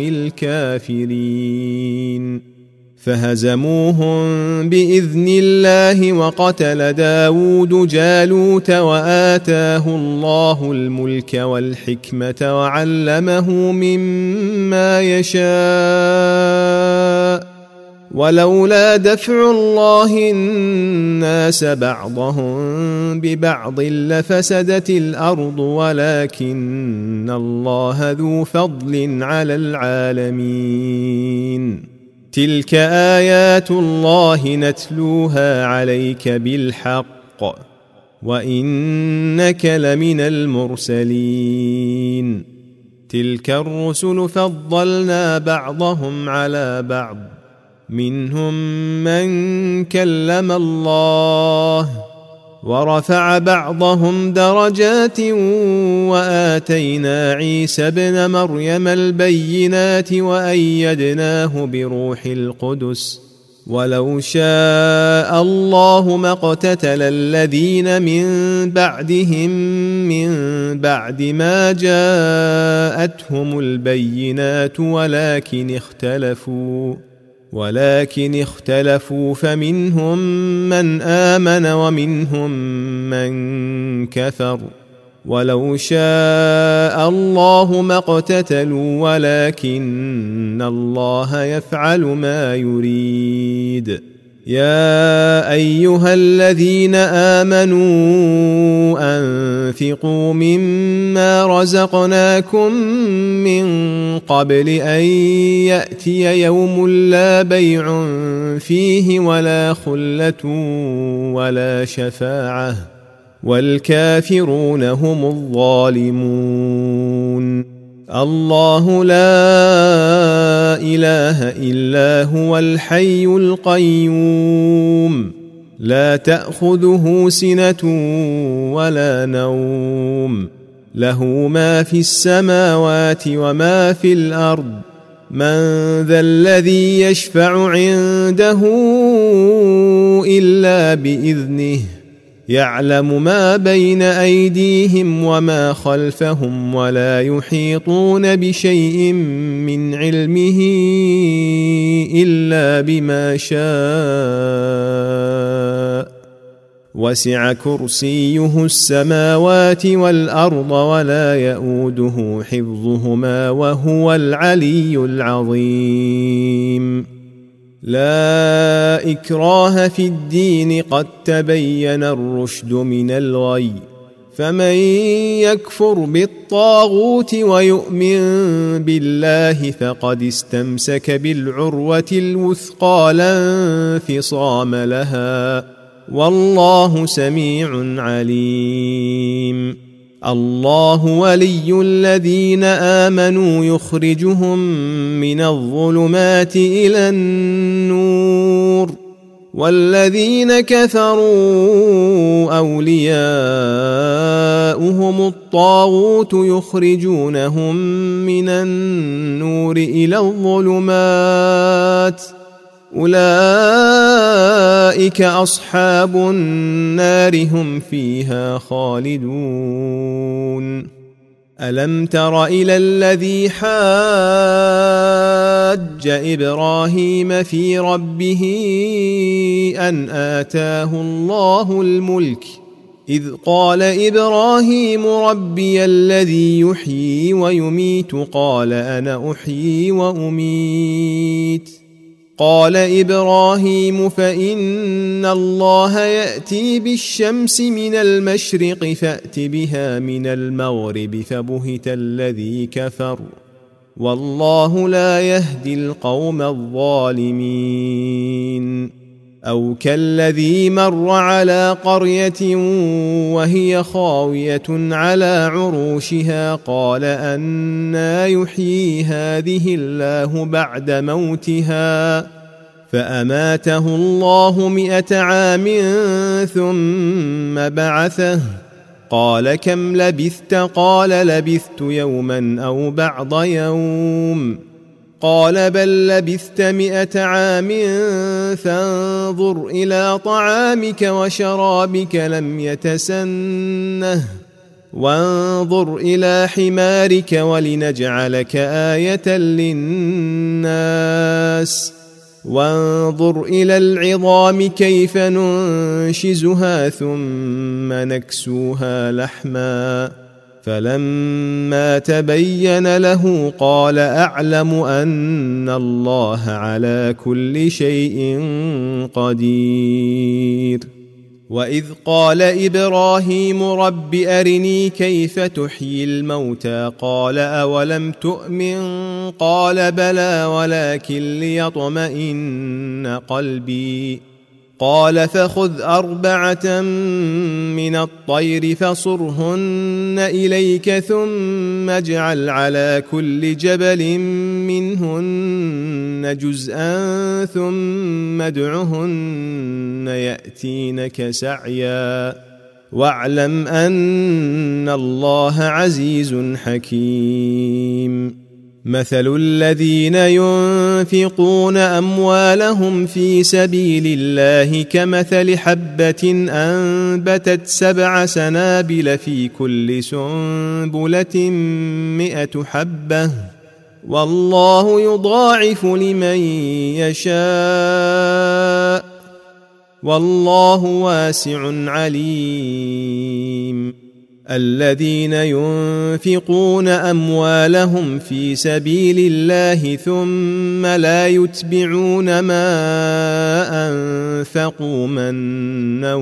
الكافرين فهزموهم بإذن الله وقتل داود جالوت وآتاه الله الملك والحكمة وعلمه مما يشاء ولولا دفع الله الناس بعضهم ببعض لفسدت الأرض ولكن الله ذو فضل على العالمين تلك آيات الله نتلوها عليك بالحق وإنك لمن المرسلين تلك الرسل فضلنا بعضهم على بعض منهم من كلم الله ورفع بعضهم درجات وآتينا عيسى ابن مريم البينات وأيدناه بروح القدس ولو شاء الله ما اقتتل الذين من بعدهم من بعد ما جاءتهم البينات ولكن اختلفوا فمنهم من آمن ومنهم من كفر ولو شاء الله ما اقتتلوا ولكن الله يفعل ما يريد. يا أيها الذين آمنوا أنفقوا مما رزقناكم من قبل أن يأتي يوم لا بيع فيه ولا خلة ولا شفاعة والكافرون هم الظالمون. الله لا إله إلا هو الحي القيوم لا تأخذه سنة ولا نوم له ما في السماوات وما في الأرض من ذا الذي يشفع عنده إلا بإذنه يعلم ما بين أيديهم وما خلفهم ولا يحيطون بشيء من علمه إلا بما شاء وسع كرسيه السماوات والأرض ولا يؤوده حفظهما وهو العلي العظيم. لا إكراه في الدين قد تبين الرشد من الغي فمن يكفر بالطاغوت ويؤمن بالله فقد استمسك بالعروة الوثقى لا انفصام لها والله سميع عليم. الله ولي الذين آمنوا يخرجهم من الظلمات إلى النور والذين كفروا أولياؤهم الطاغوت يخرجونهم من النور إلى الظلمات أولئك أصحاب النار هم فيها خالدون. ألم تر إلى الذي حاج إبراهيم في ربه أن آتاه الله الملك إذ قال إبراهيم ربي الذي يحيي ويميت قال أنا أحيي وأميت قال إبراهيم فإن الله يأتي بالشمس من المشرق فأت بها من المغرب فبهت الذي كفر والله لا يهدي القوم الظالمين. أو كالذي مر على قرية وهي خاوية على عروشها قال أنى يحيي هذه الله بعد موتها فأماته الله 100 عام ثم بعثه قال كم لبثت قال لبثت يوما أو بعض يوم قال بل لبثت 100 عام فانظر إلى طعامك وشرابك لم يتسنه وانظر إلى حمارك ولنجعلك آية للناس وانظر إلى العظام كيف ننشزها ثم نكسوها لحما فلما تبين له قال أعلم أن الله على كل شيء قدير. وإذ قال إبراهيم رب أرني كيف تحيي الموتى قال أولم تؤمن قال بلى ولكن ليطمئن قلبي قال فخذ 4 من الطير فصرهن إليك ثم اجعل على كل جبل منهن جزءا ثم ادعهن يأتينك سعيا واعلم أن الله عزيز حكيم. مثل الذين ينفقون أموالهم في سبيل الله كمثل حبة أنبتت 7 سنابل في كل سنبلة 100 حبة والله يضاعف لمن يشاء والله واسع عليم. الذين ينفقون أموالهم في سبيل الله ثم لا يتبعون ما أنفقوا منا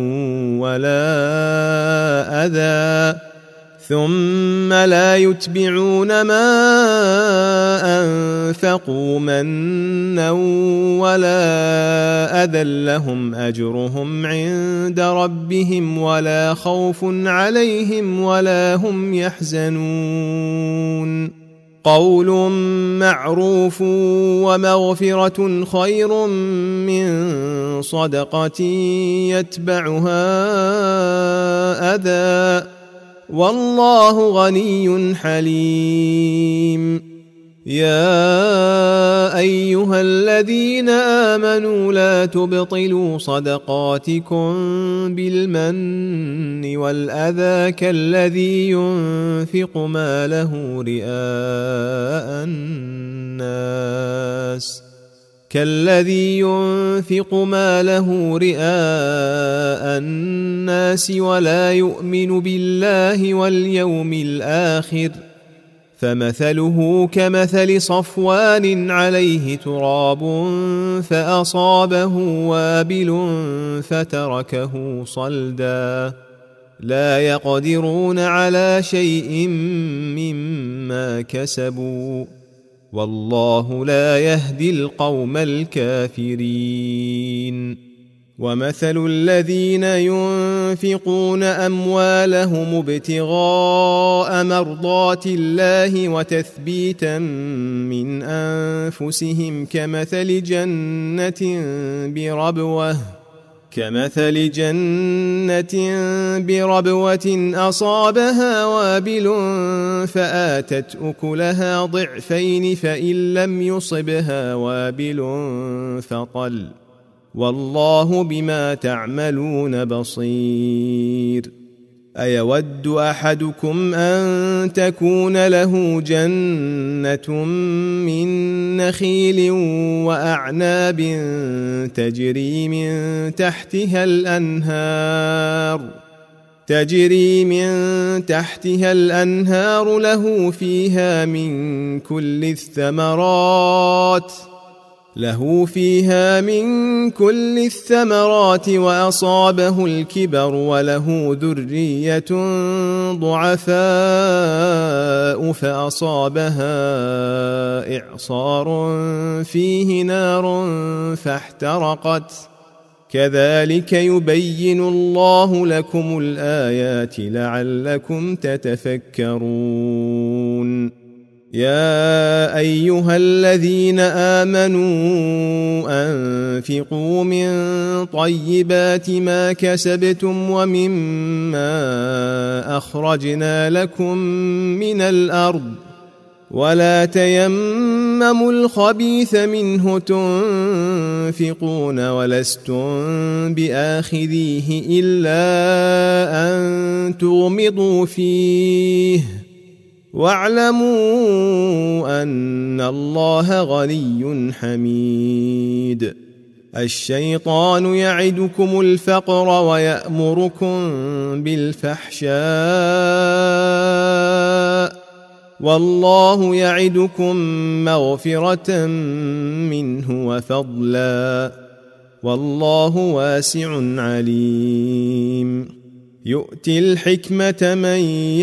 ولا أذى لهم أجرهم عند ربهم ولا خوف عليهم ولا هم يحزنون. قول معروف ومغفرة خير من صدقة يتبعها أذى والله غني حليم. يا أيها الذين آمنوا لا تبطلوا صدقاتكم بالمن والأذى كالذي ينفق ماله رئاء الناس ولا يؤمن بالله واليوم الآخر فمثله كمثل صفوان عليه تراب فأصابه وابل فتركه صلدا لا يقدرون على شيء مما كسبوا والله لا يهدي القوم الكافرين. ومثل الذين ينفقون أموالهم ابتغاء مرضات الله وتثبيتا من أنفسهم كمثل جنة بربوة أصابها وابل فآتت أكلها ضعفين فإن لم يصبها وابل فطل والله بما تعملون بصير. أيود أحدكم أن تكون له جنة من نخيل وأعناب تجري من تحتها الأنهار له فيها من كل الثمرات وأصابه الكبر وله ذرية ضعفاء فأصابها إعصار فيه نار فاحترقت كذلك يبين الله لكم الآيات لعلكم تتفكرون. يا أيها الذين آمنوا أنفقوا من طيبات ما كسبتم ومما أخرجنا لكم من الأرض ولا تيمموا الخبيث منه تنفقون ولستم بآخذيه إلا أن تغمضوا فيه واعلموا أن الله غني حميد. الشيطان يعدكم الفقر ويأمركم بالفحشاء والله يعدكم مغفرة منه وفضلا والله واسع عليم. يؤتي الحكمة من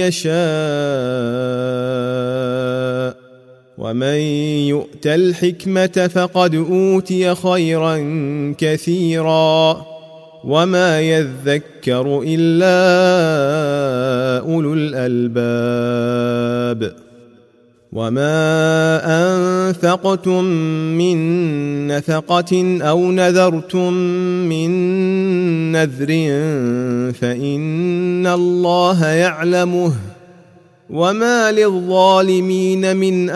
يشاء ومن يؤت الحكمة فقد أوتي خيرا كثيرا وما يذكر إلا أولو الألباب. وما أنفقتم من نفقة أو نذرتم من نذر فإن الله يعلمه وما للظالمين من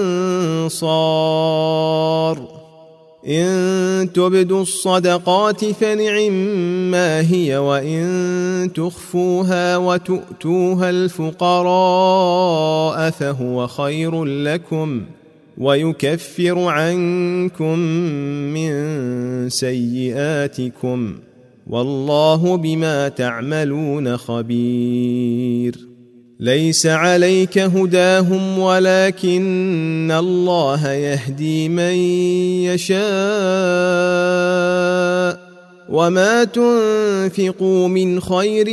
أنصار إن تبدوا الصدقات فنعما هي وإن تخفوها وتؤتوها الفقراء فهو خير لكم ويكفر عنكم من سيئاتكم والله بما تعملون خبير ليس عليك هداهم ولكن الله يهدي من يشاء وما تنفقوا من خير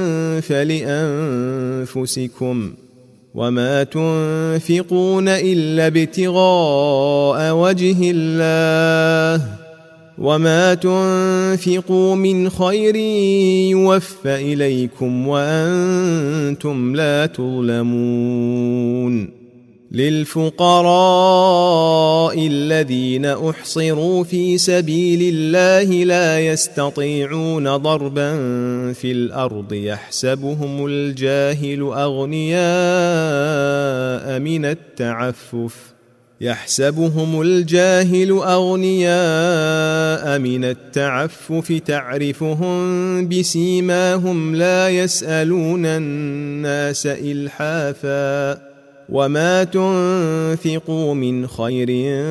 فلأنفسكم وما تنفقون إلا ابتغاء وجه الله وما تنفقوا من خير يوفى إليكم وأنتم لا تظلمون للفقراء الذين أحصروا في سبيل الله لا يستطيعون ضربا في الأرض يحسبهم الجاهل أغنياء من التعفف تعرفهم بسيماهم لا يسألون الناس إلحافا وما تنفقوا من خير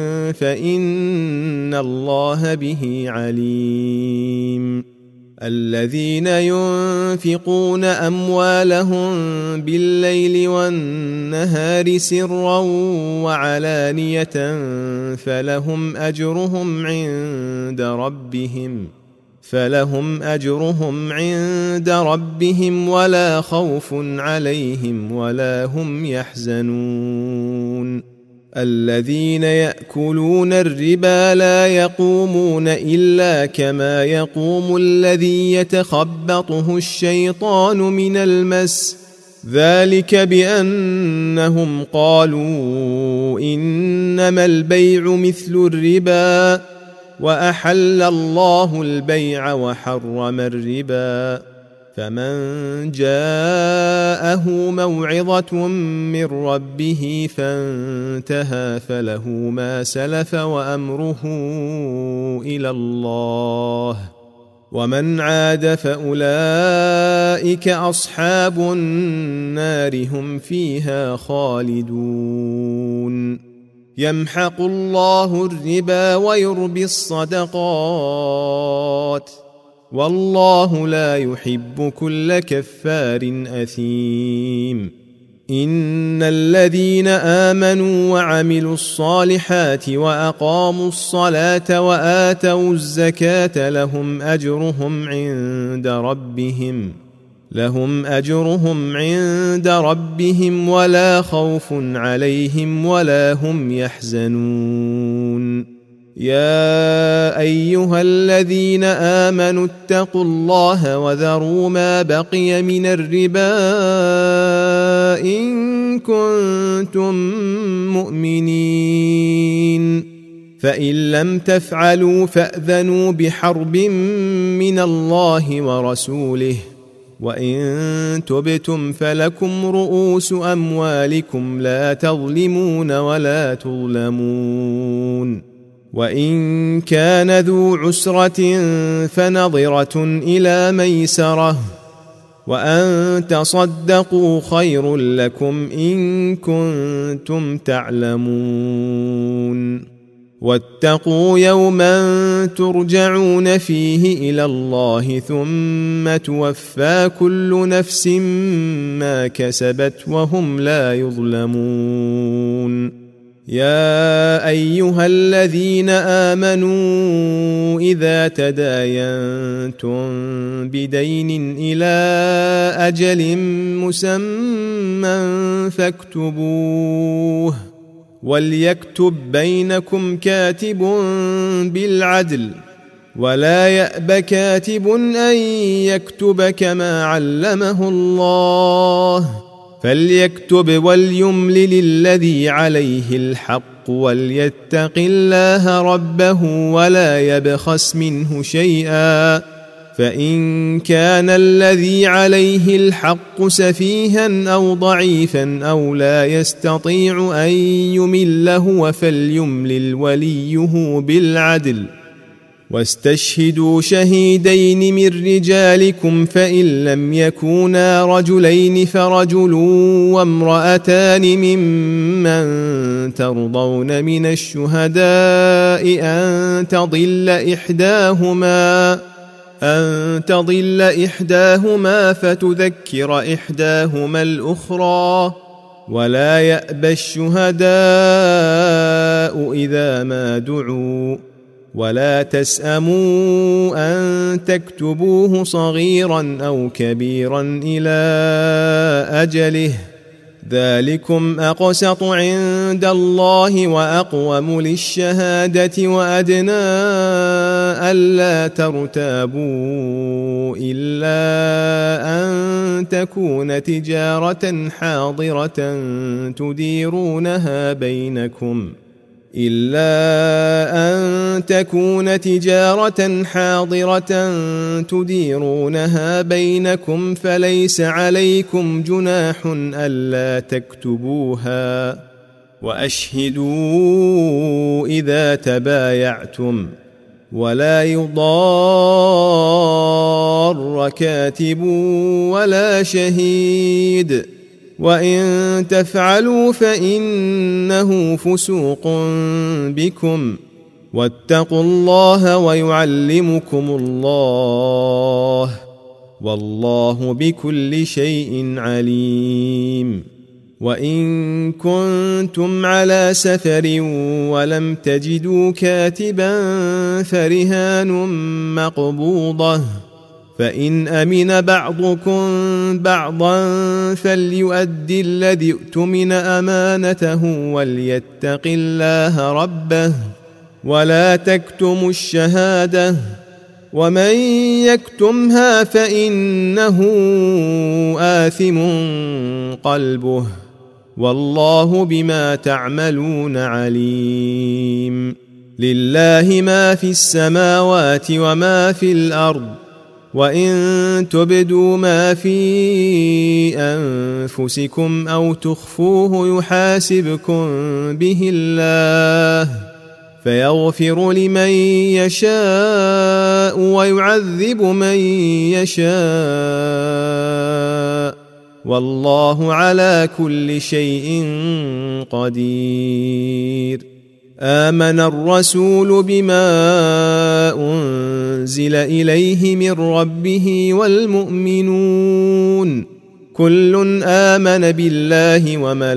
فإن الله به عليم الذين ينفقون أموالهم بالليل والنهار سرا وعلانية فلهم أجرهم عند ربهم ولا خوف عليهم ولا هم يحزنون الذين يأكلون الربا لا يقومون إلا كما يقوم الذي يتخبطه الشيطان من المس ذلك بأنهم قالوا إنما البيع مثل الربا وأحل الله البيع وحرم الربا فمن جاءه موعظة من ربه فانتهى فله ما سلف وأمره إلى الله ومن عاد فأولئك أصحاب النار هم فيها خالدون يمحق الله الربا ويربي الصدقات والله لا يحب كل كفار أثيم إن الذين آمنوا وعملوا الصالحات وأقاموا الصلاة وآتوا الزكاة لهم أجرهم عند ربهم ولا خوف عليهم ولا هم يحزنون يا أيها الذين آمنوا اتقوا الله وذروا ما بقي من الربا إن كنتم مؤمنين فإن لم تفعلوا فأذنوا بحرب من الله ورسوله وإن تبتم فلكم رؤوس أموالكم لا تظلمون ولا تظلمون وإن كان ذو عسرة فنظرة إلى ميسرة وأن تصدقوا خير لكم إن كنتم تعلمون واتقوا يوما ترجعون فيه إلى الله ثم توفى كل نفس ما كسبت وهم لا يظلمون يا أيها الذين آمنوا إذا تداينتم بدين إلى أجل مسمى فاكتبوه وليكتب بينكم كاتب بالعدل ولا يأب كاتب أن يكتب كما علمه الله فليكتب وليملل الذي عليه الحق وليتق الله ربه ولا يبخس منه شيئا، فإن كان الذي عليه الحق سفيها أو ضعيفا أو لا يستطيع أن يمل هو فليملل وليه بالعدل، واستشهدوا شهيدين من رجالكم فإن لم يكونا رجلين فرجل وامرأتان ممن ترضون من الشهداء أن تضل إحداهما فتذكر إحداهما الأخرى، ولا يأبى الشهداء إذا ما دعوا، ولا تسأموا أن تكتبوه صغيرا أو كبيرا إلى أجله، ذلكم أقسط عند الله وأقوم للشهادة وأدنى ألا ترتابوا إلا أن تكون تجارة حاضرة تديرونها بينكم فليس عليكم جناح ألا تكتبوها، وأشهدوا إذا تبايعتم، ولا يضار كاتب ولا شهيد، وإن تفعلوا فإنه فسوق بكم، واتقوا الله ويعلمكم الله، والله بكل شيء عليم. وإن كنتم على سفر ولم تجدوا كاتبا فرهان مقبوضة، فإن أمن بعضكم بعضا فليؤد الذي اؤتمن أمانته وليتق الله ربه، ولا تكتموا الشهادة، ومن يكتمها فإنه آثم قلبه، والله بما تعملون عليم. لله ما في السماوات وما في الأرض، وإن تبدوا ما في أنفسكم أو تخفوه يحاسبكم به الله، فيغفر لمن يشاء ويعذب من يشاء، والله على كل شيء قدير. آمن الرسول بما أنزل إليه من ربه والمؤمنون كل آمن بالله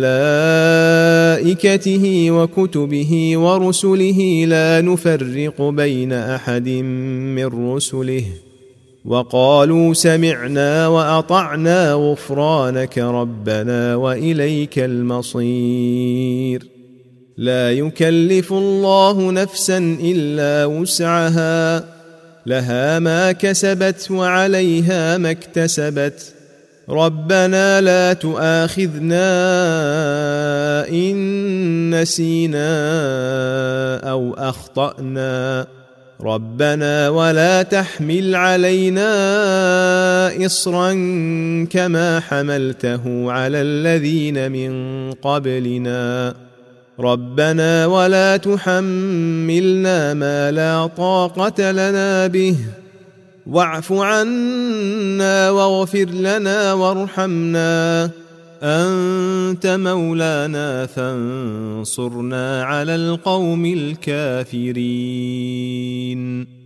وملائكته وكتبه ورسله لا نفرق بين أحد من رسله، وقالوا سمعنا وأطعنا غفرانك ربنا وإليك المصير. لا يكلف الله نفسا إلا وسعها، لها ما كسبت وعليها ما اكتسبت، ربنا لا تؤاخذنا إن نسينا أو أخطأنا، ربنا ولا تحمل علينا إصرا كما حملته على الذين من قبلنا، ربنا ولا تحملنا ما لا طاقة لنا به، واعف عنا واغفر لنا وارحمنا، أنت مولانا فانصرنا على القوم الكافرين.